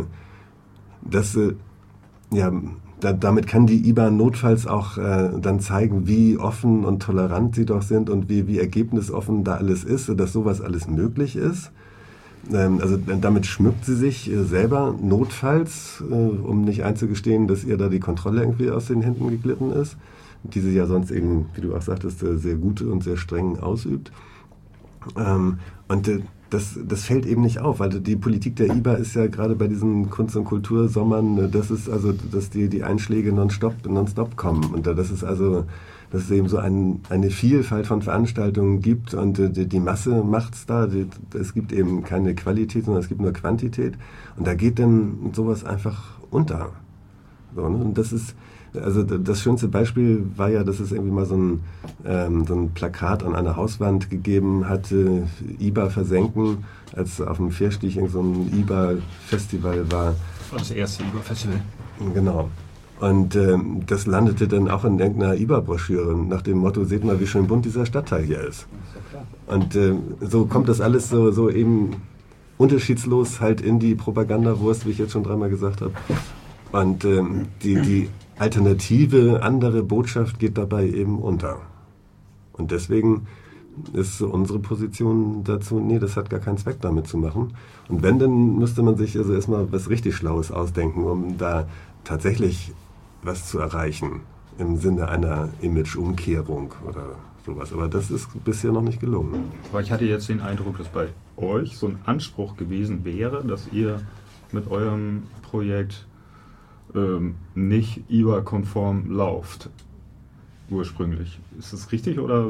das, äh, ja, Da, damit kann die I B A notfalls auch äh, dann zeigen, wie offen und tolerant sie doch sind und wie, wie ergebnisoffen da alles ist, dass sowas alles möglich ist. Ähm, also damit schmückt sie sich äh, selber notfalls, äh, um nicht einzugestehen, dass ihr da die Kontrolle irgendwie aus den Händen geglitten ist. die sie ja sonst eben, wie du auch sagtest, sehr gut und sehr streng ausübt. Ähm, und äh, das, das fällt eben nicht auf, weil die Politik der I B A ist ja gerade bei diesen Kunst- und Kultursommern, das ist also, dass die, die Einschläge nonstop, nonstop kommen. Und das ist also, dass es eben so ein, eine Vielfalt von Veranstaltungen gibt und äh, die, die Masse macht's da. Die, es gibt eben keine Qualität, sondern es gibt nur Quantität. Und da geht dann sowas einfach unter. So, ne? Und das ist, also das schönste Beispiel war ja, dass es irgendwie mal so ein, ähm, so ein Plakat an einer Hauswand gegeben hatte, I B A versenken, als auf dem Fährstich so ein I B A-Festival war. Das war das erste I B A-Festival. Genau. Und ähm, das landete dann auch in irgendeiner I B A-Broschüre nach dem Motto, seht mal, wie schön bunt dieser Stadtteil hier ist. Und äh, so kommt das alles so, so eben unterschiedslos halt in die Propagandawurst, wie ich jetzt schon dreimal gesagt habe. Und ähm, die, die alternative, andere Botschaft geht dabei eben unter. Und deswegen ist so unsere Position dazu, nee, das hat gar keinen Zweck damit zu machen. Und wenn, dann müsste man sich also erstmal was richtig Schlaues ausdenken, um da tatsächlich was zu erreichen im Sinne einer Image-Umkehrung oder sowas. Aber das ist bisher noch nicht gelungen. Aber ich hatte jetzt den Eindruck, dass bei euch so ein Anspruch gewesen wäre, dass ihr mit eurem Projekt ähm, nicht I B A-konform lauft, ursprünglich. Ist das richtig oder?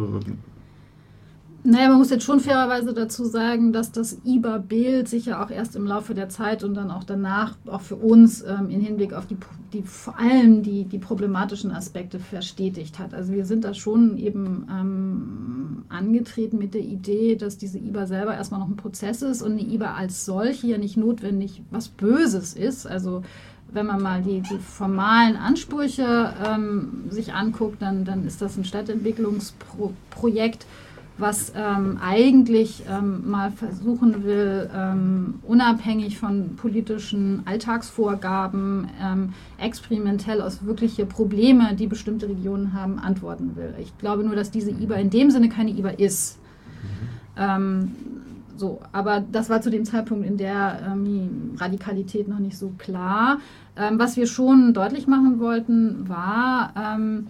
Naja, man muss jetzt schon fairerweise dazu sagen, dass das I B A-Bild sich ja auch erst im Laufe der Zeit und dann auch danach auch für uns ähm, im Hinblick auf die, die vor allem die, die problematischen Aspekte verstetigt hat. Also wir sind da schon eben ähm, angetreten mit der Idee, dass diese I B A selber erstmal noch ein Prozess ist und eine I B A als solche ja nicht notwendig was Böses ist. Also wenn man mal die, die formalen Ansprüche ähm, sich anguckt, dann, dann ist das ein Stadtentwicklungsprojekt, was ähm, eigentlich ähm, mal versuchen will, ähm, unabhängig von politischen Alltagsvorgaben, ähm, experimentell aus wirkliche Probleme, die bestimmte Regionen haben, antworten will. Ich glaube nur, dass diese I B A in dem Sinne keine I B A ist. Mhm. Ähm, so, aber das war zu dem Zeitpunkt in der ähm, die Radikalität noch nicht so klar. Ähm, was wir schon deutlich machen wollten, war, ähm,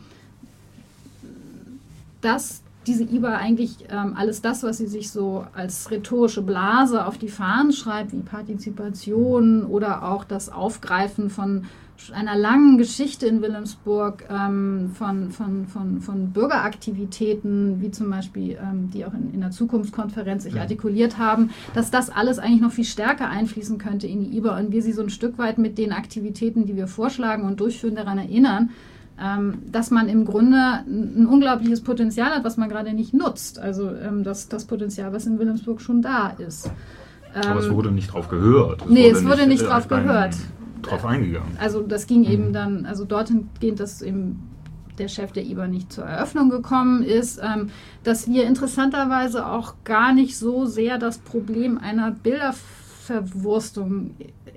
dass diese I B A eigentlich ähm, alles das, was sie sich so als rhetorische Blase auf die Fahnen schreibt, wie Partizipation oder auch das Aufgreifen von einer langen Geschichte in Wilhelmsburg, ähm, von, von, von, von Bürgeraktivitäten, wie zum Beispiel, ähm, die auch in, in der Zukunftskonferenz sich artikuliert haben, dass das alles eigentlich noch viel stärker einfließen könnte in die I B A und wir sie so ein Stück weit mit den Aktivitäten, die wir vorschlagen und durchführen, daran erinnern, Ähm, dass man im Grunde ein unglaubliches Potenzial hat, was man gerade nicht nutzt. Also ähm, das, das Potenzial, was in Wilhelmsburg schon da ist. Ähm, Aber es wurde nicht drauf gehört. Es nee, wurde es wurde nicht, nicht drauf gehört. Drauf eingegangen. Also das ging mhm. eben dann, also dorthin gehend, dass eben der Chef der I B A nicht zur Eröffnung gekommen ist, ähm, dass wir interessanterweise auch gar nicht so sehr das Problem einer Bilderverwurstung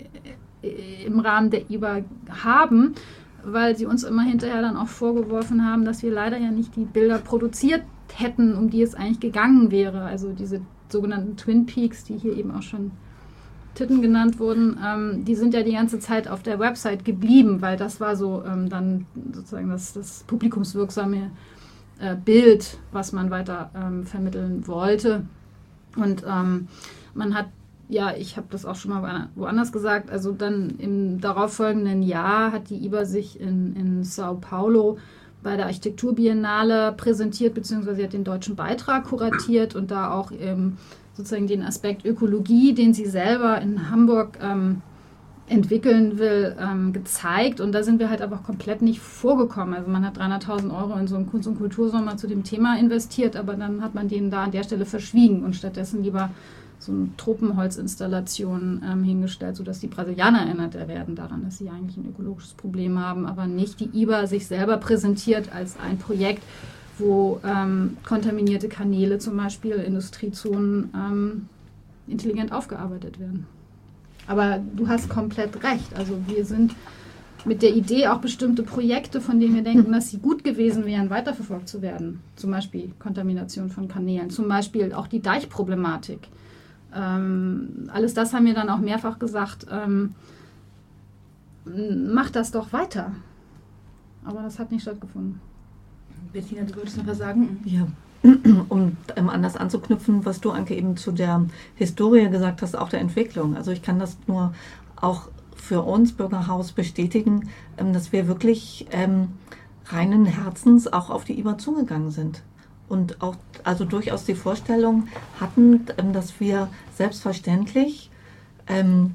im Rahmen der I B A haben, weil sie uns immer hinterher dann auch vorgeworfen haben, dass wir leider ja nicht die Bilder produziert hätten, um die es eigentlich gegangen wäre. Also diese sogenannten Twin Peaks, die hier eben auch schon Titten genannt wurden, ähm, die sind ja die ganze Zeit auf der Website geblieben, weil das war so ähm, dann sozusagen das, das publikumswirksame äh, Bild, was man weiter ähm, vermitteln wollte. Und ähm, man hat Ja, ich habe das auch schon mal woanders gesagt. Also dann im darauffolgenden Jahr hat die I B A sich in, in Sao Paulo bei der Architekturbiennale präsentiert, beziehungsweise hat den deutschen Beitrag kuratiert und da auch ähm, sozusagen den Aspekt Ökologie, den sie selber in Hamburg ähm, entwickeln will, ähm, gezeigt. Und da sind wir halt aber komplett nicht vorgekommen. Also man hat dreihunderttausend Euro in so einen Kunst- und Kultursommer zu dem Thema investiert, aber dann hat man den da an der Stelle verschwiegen und stattdessen lieber so eine Tropenholzinstallation ähm, hingestellt, sodass die Brasilianer erinnert werden daran, dass sie eigentlich ein ökologisches Problem haben, aber nicht die I B A sich selber präsentiert als ein Projekt, wo ähm, kontaminierte Kanäle, zum Beispiel Industriezonen, ähm, intelligent aufgearbeitet werden. Aber du hast komplett recht. Also wir sind mit der Idee, auch bestimmte Projekte, von denen wir denken, dass sie gut gewesen wären, weiterverfolgt zu werden. Zum Beispiel Kontamination von Kanälen, zum Beispiel auch die Deichproblematik. Ähm, alles das haben wir dann auch mehrfach gesagt, ähm, macht das doch weiter. Aber das hat nicht stattgefunden. Bettina, du wolltest noch was sagen? Ja, um ähm, an das anzuknüpfen, was du, Anke, eben zu der Historie gesagt hast, auch der Entwicklung. Also ich kann das nur auch für uns Bürgerhaus bestätigen, ähm, dass wir wirklich ähm, reinen Herzens auch auf die I B A zugegangen sind. Und auch also durchaus die Vorstellung hatten, ähm, dass wir selbstverständlich ähm,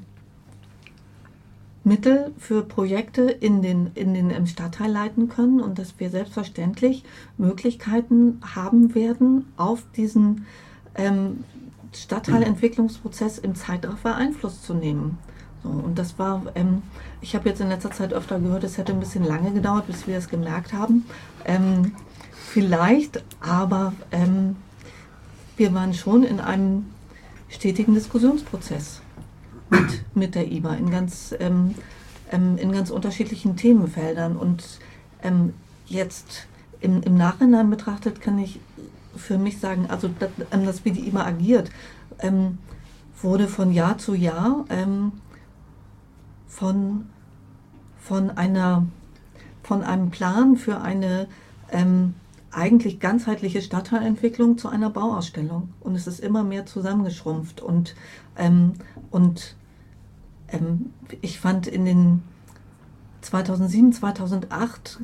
Mittel für Projekte in den, in den im Stadtteil leiten können und dass wir selbstverständlich Möglichkeiten haben werden, auf diesen ähm, Stadtteilentwicklungsprozess im Zeitraffer Einfluss zu nehmen. So, und das war, ähm, ich habe jetzt in letzter Zeit öfter gehört, es hätte ein bisschen lange gedauert, bis wir das gemerkt haben. Ähm, vielleicht, aber ähm, wir waren schon in einem stetigen Diskussionsprozess mit, mit der I B A in ganz, ähm, ähm, in ganz unterschiedlichen Themenfeldern. Und ähm, jetzt im, im Nachhinein betrachtet kann ich für mich sagen, also das, das wie die I B A agiert, ähm, wurde von Jahr zu Jahr ähm, von, von, einer, von einem Plan für eine ähm, eigentlich ganzheitliche Stadtteilentwicklung zu einer Bauausstellung. Und es ist immer mehr zusammengeschrumpft. Und, ähm, und ähm, ich fand in den zweitausendsieben, zweitausendacht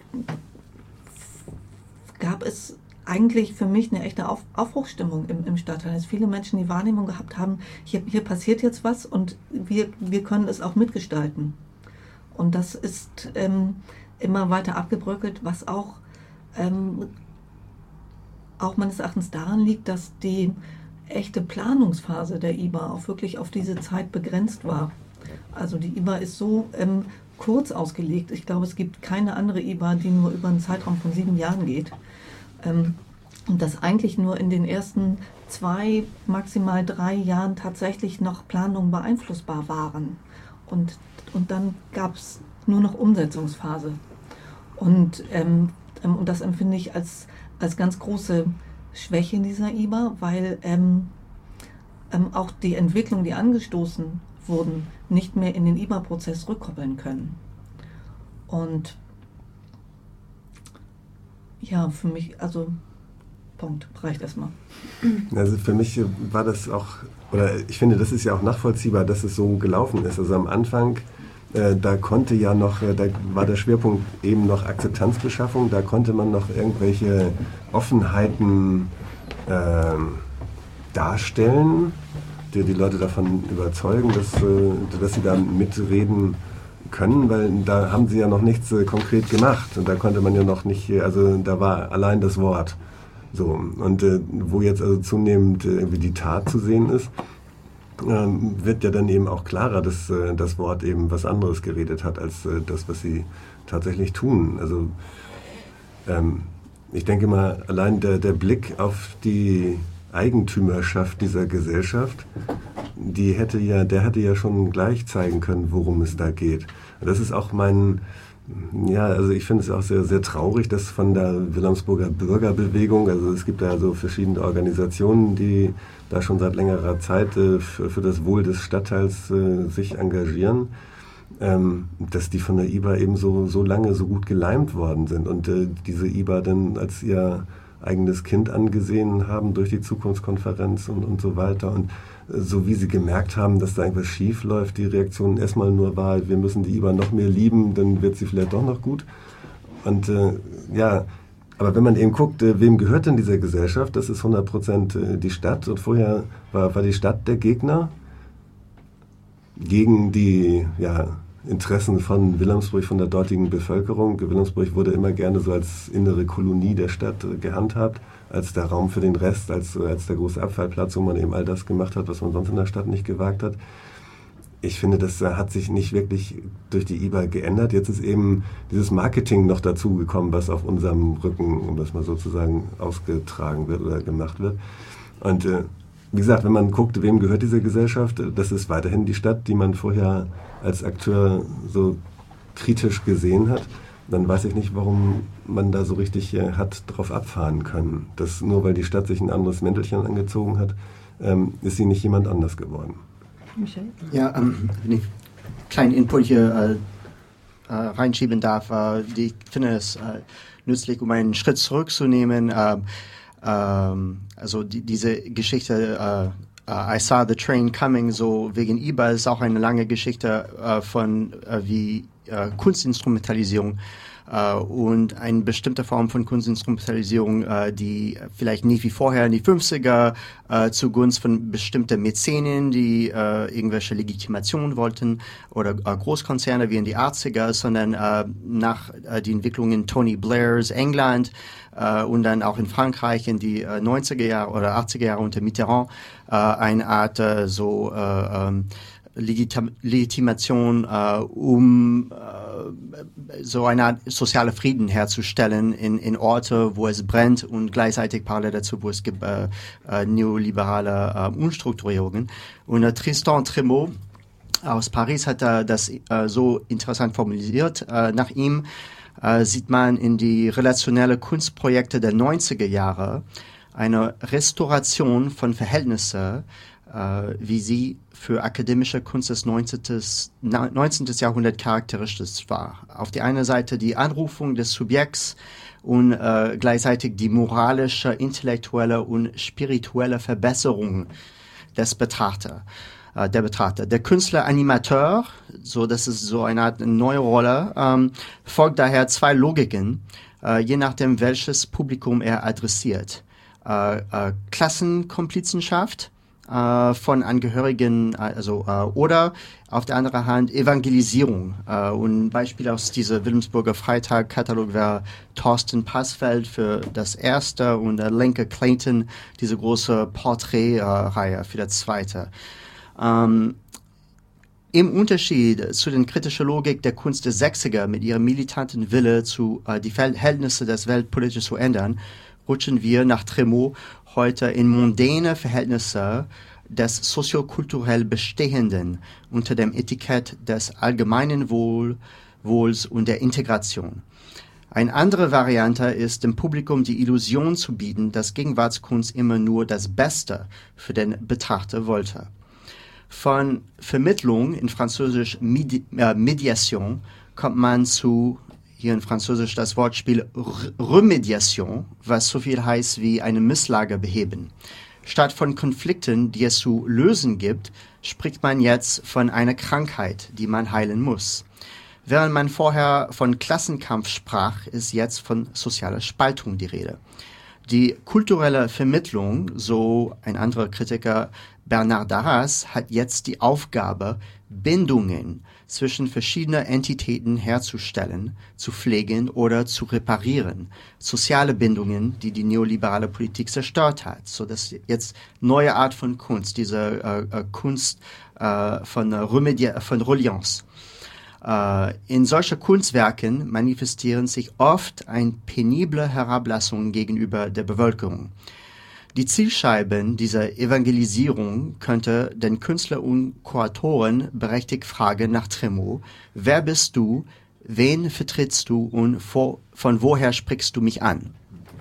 gab es eigentlich für mich eine echte Auf Aufbruchsstimmung im, im Stadtteil, dass viele Menschen die Wahrnehmung gehabt haben, hier, hier passiert jetzt was und wir, wir können es auch mitgestalten. Und das ist ähm, immer weiter abgebröckelt, was auch, ähm, auch meines Erachtens daran liegt, dass die echte Planungsphase der I B A auch wirklich auf diese Zeit begrenzt war. Also die I B A ist so ähm, kurz ausgelegt. Ich glaube, es gibt keine andere I B A, die nur über einen Zeitraum von sieben Jahren geht. Ähm, und dass eigentlich nur in den ersten zwei, maximal drei Jahren tatsächlich noch Planungen beeinflussbar waren. Und, und dann gab es nur noch Umsetzungsphase. Und, ähm, ähm, und das empfinde ich als, als ganz große Schwäche in dieser I B A, weil ähm, ähm, auch die Entwicklungen, die angestoßen wurden, nicht mehr in den I B A-Prozess rückkoppeln können. Und ja, für mich, also Punkt, reicht erstmal. Also für mich war das auch, oder ich finde, das ist ja auch nachvollziehbar, dass es so gelaufen ist. Also am Anfang, äh, da konnte ja noch, äh, da war der Schwerpunkt eben noch Akzeptanzbeschaffung, da konnte man noch irgendwelche Offenheiten äh, darstellen, die die Leute davon überzeugen, dass, äh, dass sie da mitreden können, weil da haben sie ja noch nichts äh, konkret gemacht und da konnte man ja noch nicht, also da war allein das Wort. So, und äh, wo jetzt also zunehmend äh, irgendwie die Tat zu sehen ist, äh, wird ja dann eben auch klarer, dass äh, das Wort eben was anderes geredet hat, als äh, das, was sie tatsächlich tun. Also ähm, ich denke mal, allein der, der Blick auf die Eigentümerschaft dieser Gesellschaft, die hätte ja, der hätte ja schon gleich zeigen können, worum es da geht. Das ist auch mein, ja, also ich finde es auch sehr, sehr traurig, dass von der Wilhelmsburger Bürgerbewegung, also es gibt da so verschiedene Organisationen, die da schon seit längerer Zeit äh, für, für das Wohl des Stadtteils äh, sich engagieren, ähm, dass die von der I B A eben so, so lange so gut geleimt worden sind und äh, diese I B A dann als ihr eigenes Kind angesehen haben durch die Zukunftskonferenz und, und so weiter. Und so wie sie gemerkt haben, dass da irgendwas schief läuft, die Reaktion erstmal nur war, wir müssen die I B A noch mehr lieben, dann wird sie vielleicht doch noch gut. Und äh, ja, aber wenn man eben guckt, äh, wem gehört denn diese Gesellschaft, das ist hundert Prozent äh, die Stadt. Und vorher war, war die Stadt der Gegner gegen die, ja, Interessen von Wilhelmsburg, von der dortigen Bevölkerung. Wilhelmsburg wurde immer gerne so als innere Kolonie der Stadt äh, gehandhabt, als der Raum für den Rest, als, als der große Abfallplatz, wo man eben all das gemacht hat, was man sonst in der Stadt nicht gewagt hat. Ich finde, das äh, hat sich nicht wirklich durch die I B A geändert. Jetzt ist eben dieses Marketing noch dazugekommen, was auf unserem Rücken, um das mal sozusagen, ausgetragen wird oder gemacht wird. Und äh, wie gesagt, wenn man guckt, wem gehört diese Gesellschaft, das ist weiterhin die Stadt, die man vorher als Akteur so kritisch gesehen hat, dann weiß ich nicht, warum man da so richtig äh, hat drauf abfahren können. Dass nur weil die Stadt sich ein anderes Mäntelchen angezogen hat, ähm, ist sie nicht jemand anders geworden. Michael? Ja, ähm, einen kleinen Input hier. Äh, äh, reinschieben darf, äh, die, ich finde es äh, nützlich, um einen Schritt zurückzunehmen. Äh, ähm, also die, diese Geschichte, äh, uh, I Saw the Train Coming, so wegen I B A, ist auch eine lange Geschichte äh, von äh, wie äh, Kunstinstrumentalisierung äh, und eine bestimmte Form von Kunstinstrumentalisierung, äh, die vielleicht nicht wie vorher in die fünfziger äh, zugunsten von bestimmten Mäzenen, die äh, irgendwelche Legitimation wollten, oder äh, Großkonzerne wie in die achtziger, sondern äh, nach äh, die Entwicklung in Tony Blairs England äh, und dann auch in Frankreich in die äh, neunziger Jahre oder achtziger Jahre unter Mitterrand äh, eine Art äh, so äh, ähm, Legitim- Legitimation, äh, um äh, so eine Art soziale Frieden herzustellen in, in Orte, wo es brennt, und gleichzeitig parallel dazu, wo es gibt äh, äh, neoliberale äh, Umstrukturierungen. Und äh, Tristan Trémaux aus Paris hat äh, das äh, so interessant formuliert. Äh, nach ihm äh, sieht man in die relationelle Kunstprojekte der neunziger Jahre eine Restauration von Verhältnissen, äh, wie sie für akademische Kunst des neunzehnten. Jahrhunderts charakteristisch war. Auf der einen Seite die Anrufung des Subjekts und äh, gleichzeitig die moralische, intellektuelle und spirituelle Verbesserung des Betrachter, äh, der Betrachter. Der Künstler Animateur, so das ist so eine Art neue Rolle, ähm, folgt daher zwei Logiken, äh, je nachdem welches Publikum er adressiert. Äh, äh, Klassenkomplizenschaft äh, von Angehörigen, also äh, oder auf der anderen Hand Evangelisierung. Äh, und ein Beispiel aus dieser Wilhelmsburger Freitag-Katalog wäre Thorsten Passfeld für das erste und äh, Lenke Clayton, diese große Porträtreihe äh, für das zweite. Ähm, Im Unterschied zu den kritischen Logik der Kunst der sechziger mit ihrem militanten Wille, zu, äh, die Verhältnisse des Weltpolitischen zu ändern, rutschen wir nach Trémaux heute in mondäne Verhältnisse des soziokulturell Bestehenden unter dem Etikett des allgemeinen Wohl, Wohls und der Integration. Eine andere Variante ist, dem Publikum die Illusion zu bieten, dass Gegenwartskunst immer nur das Beste für den Betrachter wollte. Von Vermittlung, in Französisch Medi- äh, Mediation, kommt man zu, hier in Französisch das Wortspiel Remediation, was so viel heißt wie eine Misslage beheben. Statt von Konflikten, die es zu lösen gibt, spricht man jetzt von einer Krankheit, die man heilen muss. Während man vorher von Klassenkampf sprach, ist jetzt von sozialer Spaltung die Rede. Die kulturelle Vermittlung, so ein anderer Kritiker Bernard Darras, hat jetzt die Aufgabe, Bindungen zwischen verschiedenen Entitäten herzustellen, zu pflegen oder zu reparieren. Soziale Bindungen, die die neoliberale Politik zerstört hat, so dass jetzt neue Art von Kunst, diese äh, äh, Kunst äh, von, Remedia- von Reliance. Uh, in solchen Kunstwerken manifestieren sich oft eine penible Herablassung gegenüber der Bevölkerung. Die Zielscheiben dieser Evangelisierung könnte den Künstler und Kuratoren berechtigt fragen nach Trémaux: Wer bist du, wen vertrittst du und vor, von woher sprichst du mich an?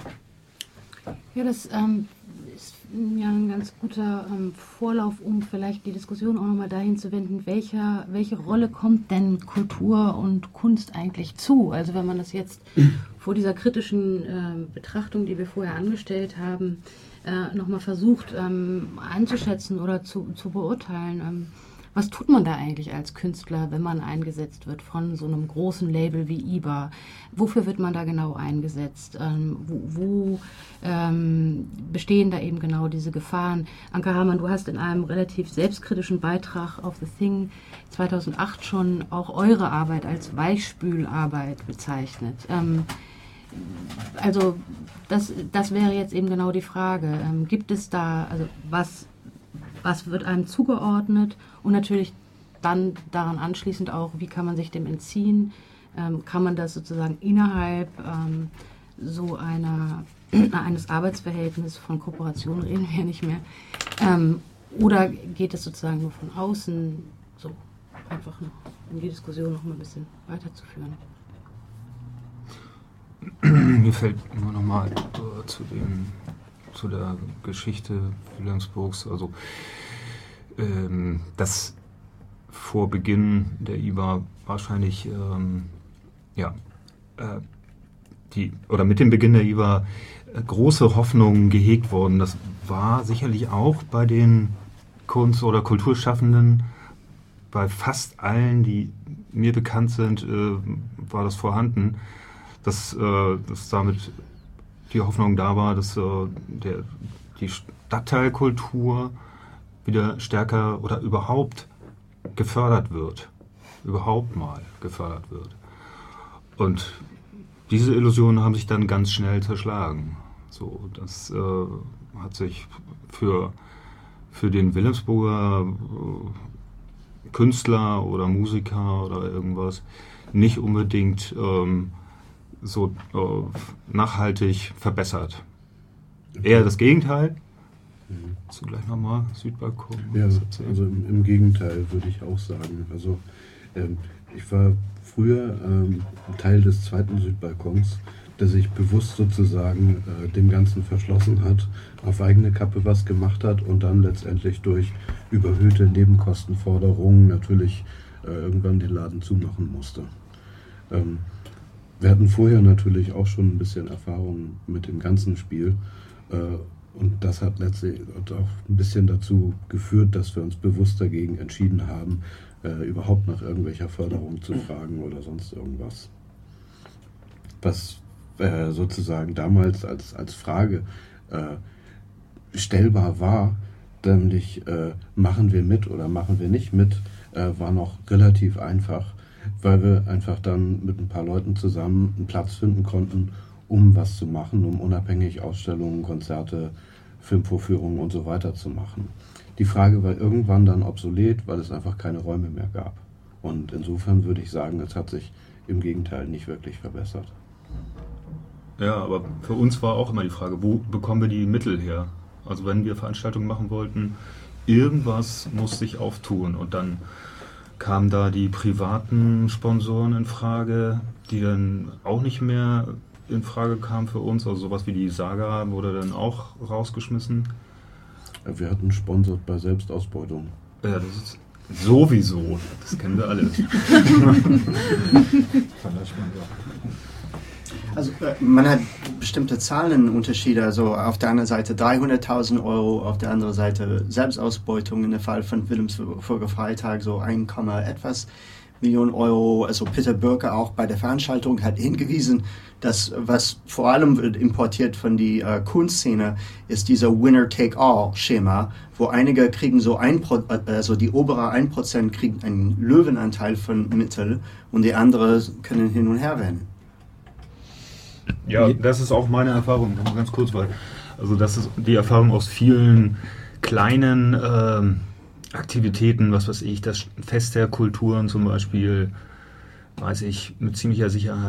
Ja, das ähm, ist ja ein ganz guter ähm, Vorlauf, um vielleicht die Diskussion auch nochmal dahin zu wenden, welcher, welche Rolle kommt denn Kultur und Kunst eigentlich zu? Also wenn man das jetzt vor dieser kritischen äh, Betrachtung, die wir vorher angestellt haben, äh, nochmal versucht ähm, einzuschätzen oder zu, zu beurteilen, ähm, was tut man da eigentlich als Künstler, wenn man eingesetzt wird von so einem großen Label wie I B A? Wofür wird man da genau eingesetzt? Ähm, wo wo ähm, bestehen da eben genau diese Gefahren? Anke Hamann, du hast in einem relativ selbstkritischen Beitrag auf The Thing zweitausendacht schon auch eure Arbeit als Weichspülarbeit bezeichnet. Ähm, also das, das wäre jetzt eben genau die Frage. Ähm, gibt es da, also was... Was wird einem zugeordnet und natürlich dann daran anschließend auch, wie kann man sich dem entziehen? Ähm, kann man das sozusagen innerhalb ähm, so einer, eines Arbeitsverhältnisses, von Kooperation reden wir ja nicht mehr, ähm, oder geht es sozusagen nur von außen, so einfach noch, um die Diskussion noch mal ein bisschen weiterzuführen? Mir fällt nur noch mal äh, zu dem zu der Geschichte Wilhelmsburgs, also ähm, dass vor Beginn der I B A wahrscheinlich ähm, ja, äh, die, oder mit dem Beginn der I W A äh, große Hoffnungen gehegt worden. Das war sicherlich auch bei den Kunst- oder Kulturschaffenden, bei fast allen, die mir bekannt sind, äh, war das vorhanden, dass, äh, dass damit die Hoffnung da war, dass äh, der, die Stadtteilkultur wieder stärker oder überhaupt gefördert wird. Überhaupt mal gefördert wird. Und diese Illusionen haben sich dann ganz schnell zerschlagen. So, das äh, hat sich für, für den Wilhelmsburger äh, Künstler oder Musiker oder irgendwas nicht unbedingt ähm, so äh, nachhaltig verbessert. Eher das Gegenteil. Mhm. Hast du gleich nochmal Südbalkon? Ja, also im, im Gegenteil würde ich auch sagen. Also ähm, ich war früher ähm, Teil des zweiten Südbalkons, der sich bewusst sozusagen äh, dem Ganzen verschlossen hat, auf eigene Kappe was gemacht hat und dann letztendlich durch überhöhte Nebenkostenforderungen natürlich äh, irgendwann den Laden zumachen musste. Ähm, wir hatten vorher natürlich auch schon ein bisschen Erfahrung mit dem ganzen Spiel äh, und das hat letztlich auch ein bisschen dazu geführt, dass wir uns bewusst dagegen entschieden haben, äh, überhaupt nach irgendwelcher Förderung zu fragen oder sonst irgendwas. Was äh, sozusagen damals als, als Frage äh, stellbar war, nämlich äh, machen wir mit oder machen wir nicht mit, äh, war noch relativ einfach, weil wir einfach dann mit ein paar Leuten zusammen einen Platz finden konnten, um was zu machen, um unabhängig Ausstellungen, Konzerte, Filmvorführungen und so weiter zu machen. Die Frage war irgendwann dann obsolet, weil es einfach keine Räume mehr gab. Und insofern würde ich sagen, es hat sich im Gegenteil nicht wirklich verbessert. Ja, aber für uns war auch immer die Frage, wo bekommen wir die Mittel her? Also wenn wir Veranstaltungen machen wollten, irgendwas muss sich auftun. Und dann kamen da die privaten Sponsoren in Frage, die dann auch nicht mehr in Frage kamen für uns. Also sowas wie die Saga wurde dann auch rausgeschmissen. Wir hatten sponsort bei Selbstausbeutung. Ja, das ist sowieso. Das kennen wir alle. Also äh, man hat bestimmte Zahlenunterschiede, also auf der einen Seite dreihunderttausend Euro, auf der anderen Seite Selbstausbeutung in der Fall von Wilhelmsburger Freitag so ein, etwas Millionen Euro. Also Peter Bürke auch bei der Veranstaltung hat hingewiesen, dass was vor allem wird importiert von der äh, Kunstszene ist dieser Winner-Take-All-Schema, wo einige kriegen so ein Pro- also die obere ein Prozent kriegen einen Löwenanteil von Mitteln und die anderen können hin und her rennen. Ja, das ist auch meine Erfahrung, ganz kurz, weil also das ist die Erfahrung aus vielen kleinen ähm, Aktivitäten, was weiß ich, das Fest der Kulturen zum Beispiel, weiß ich mit ziemlicher Sicherheit.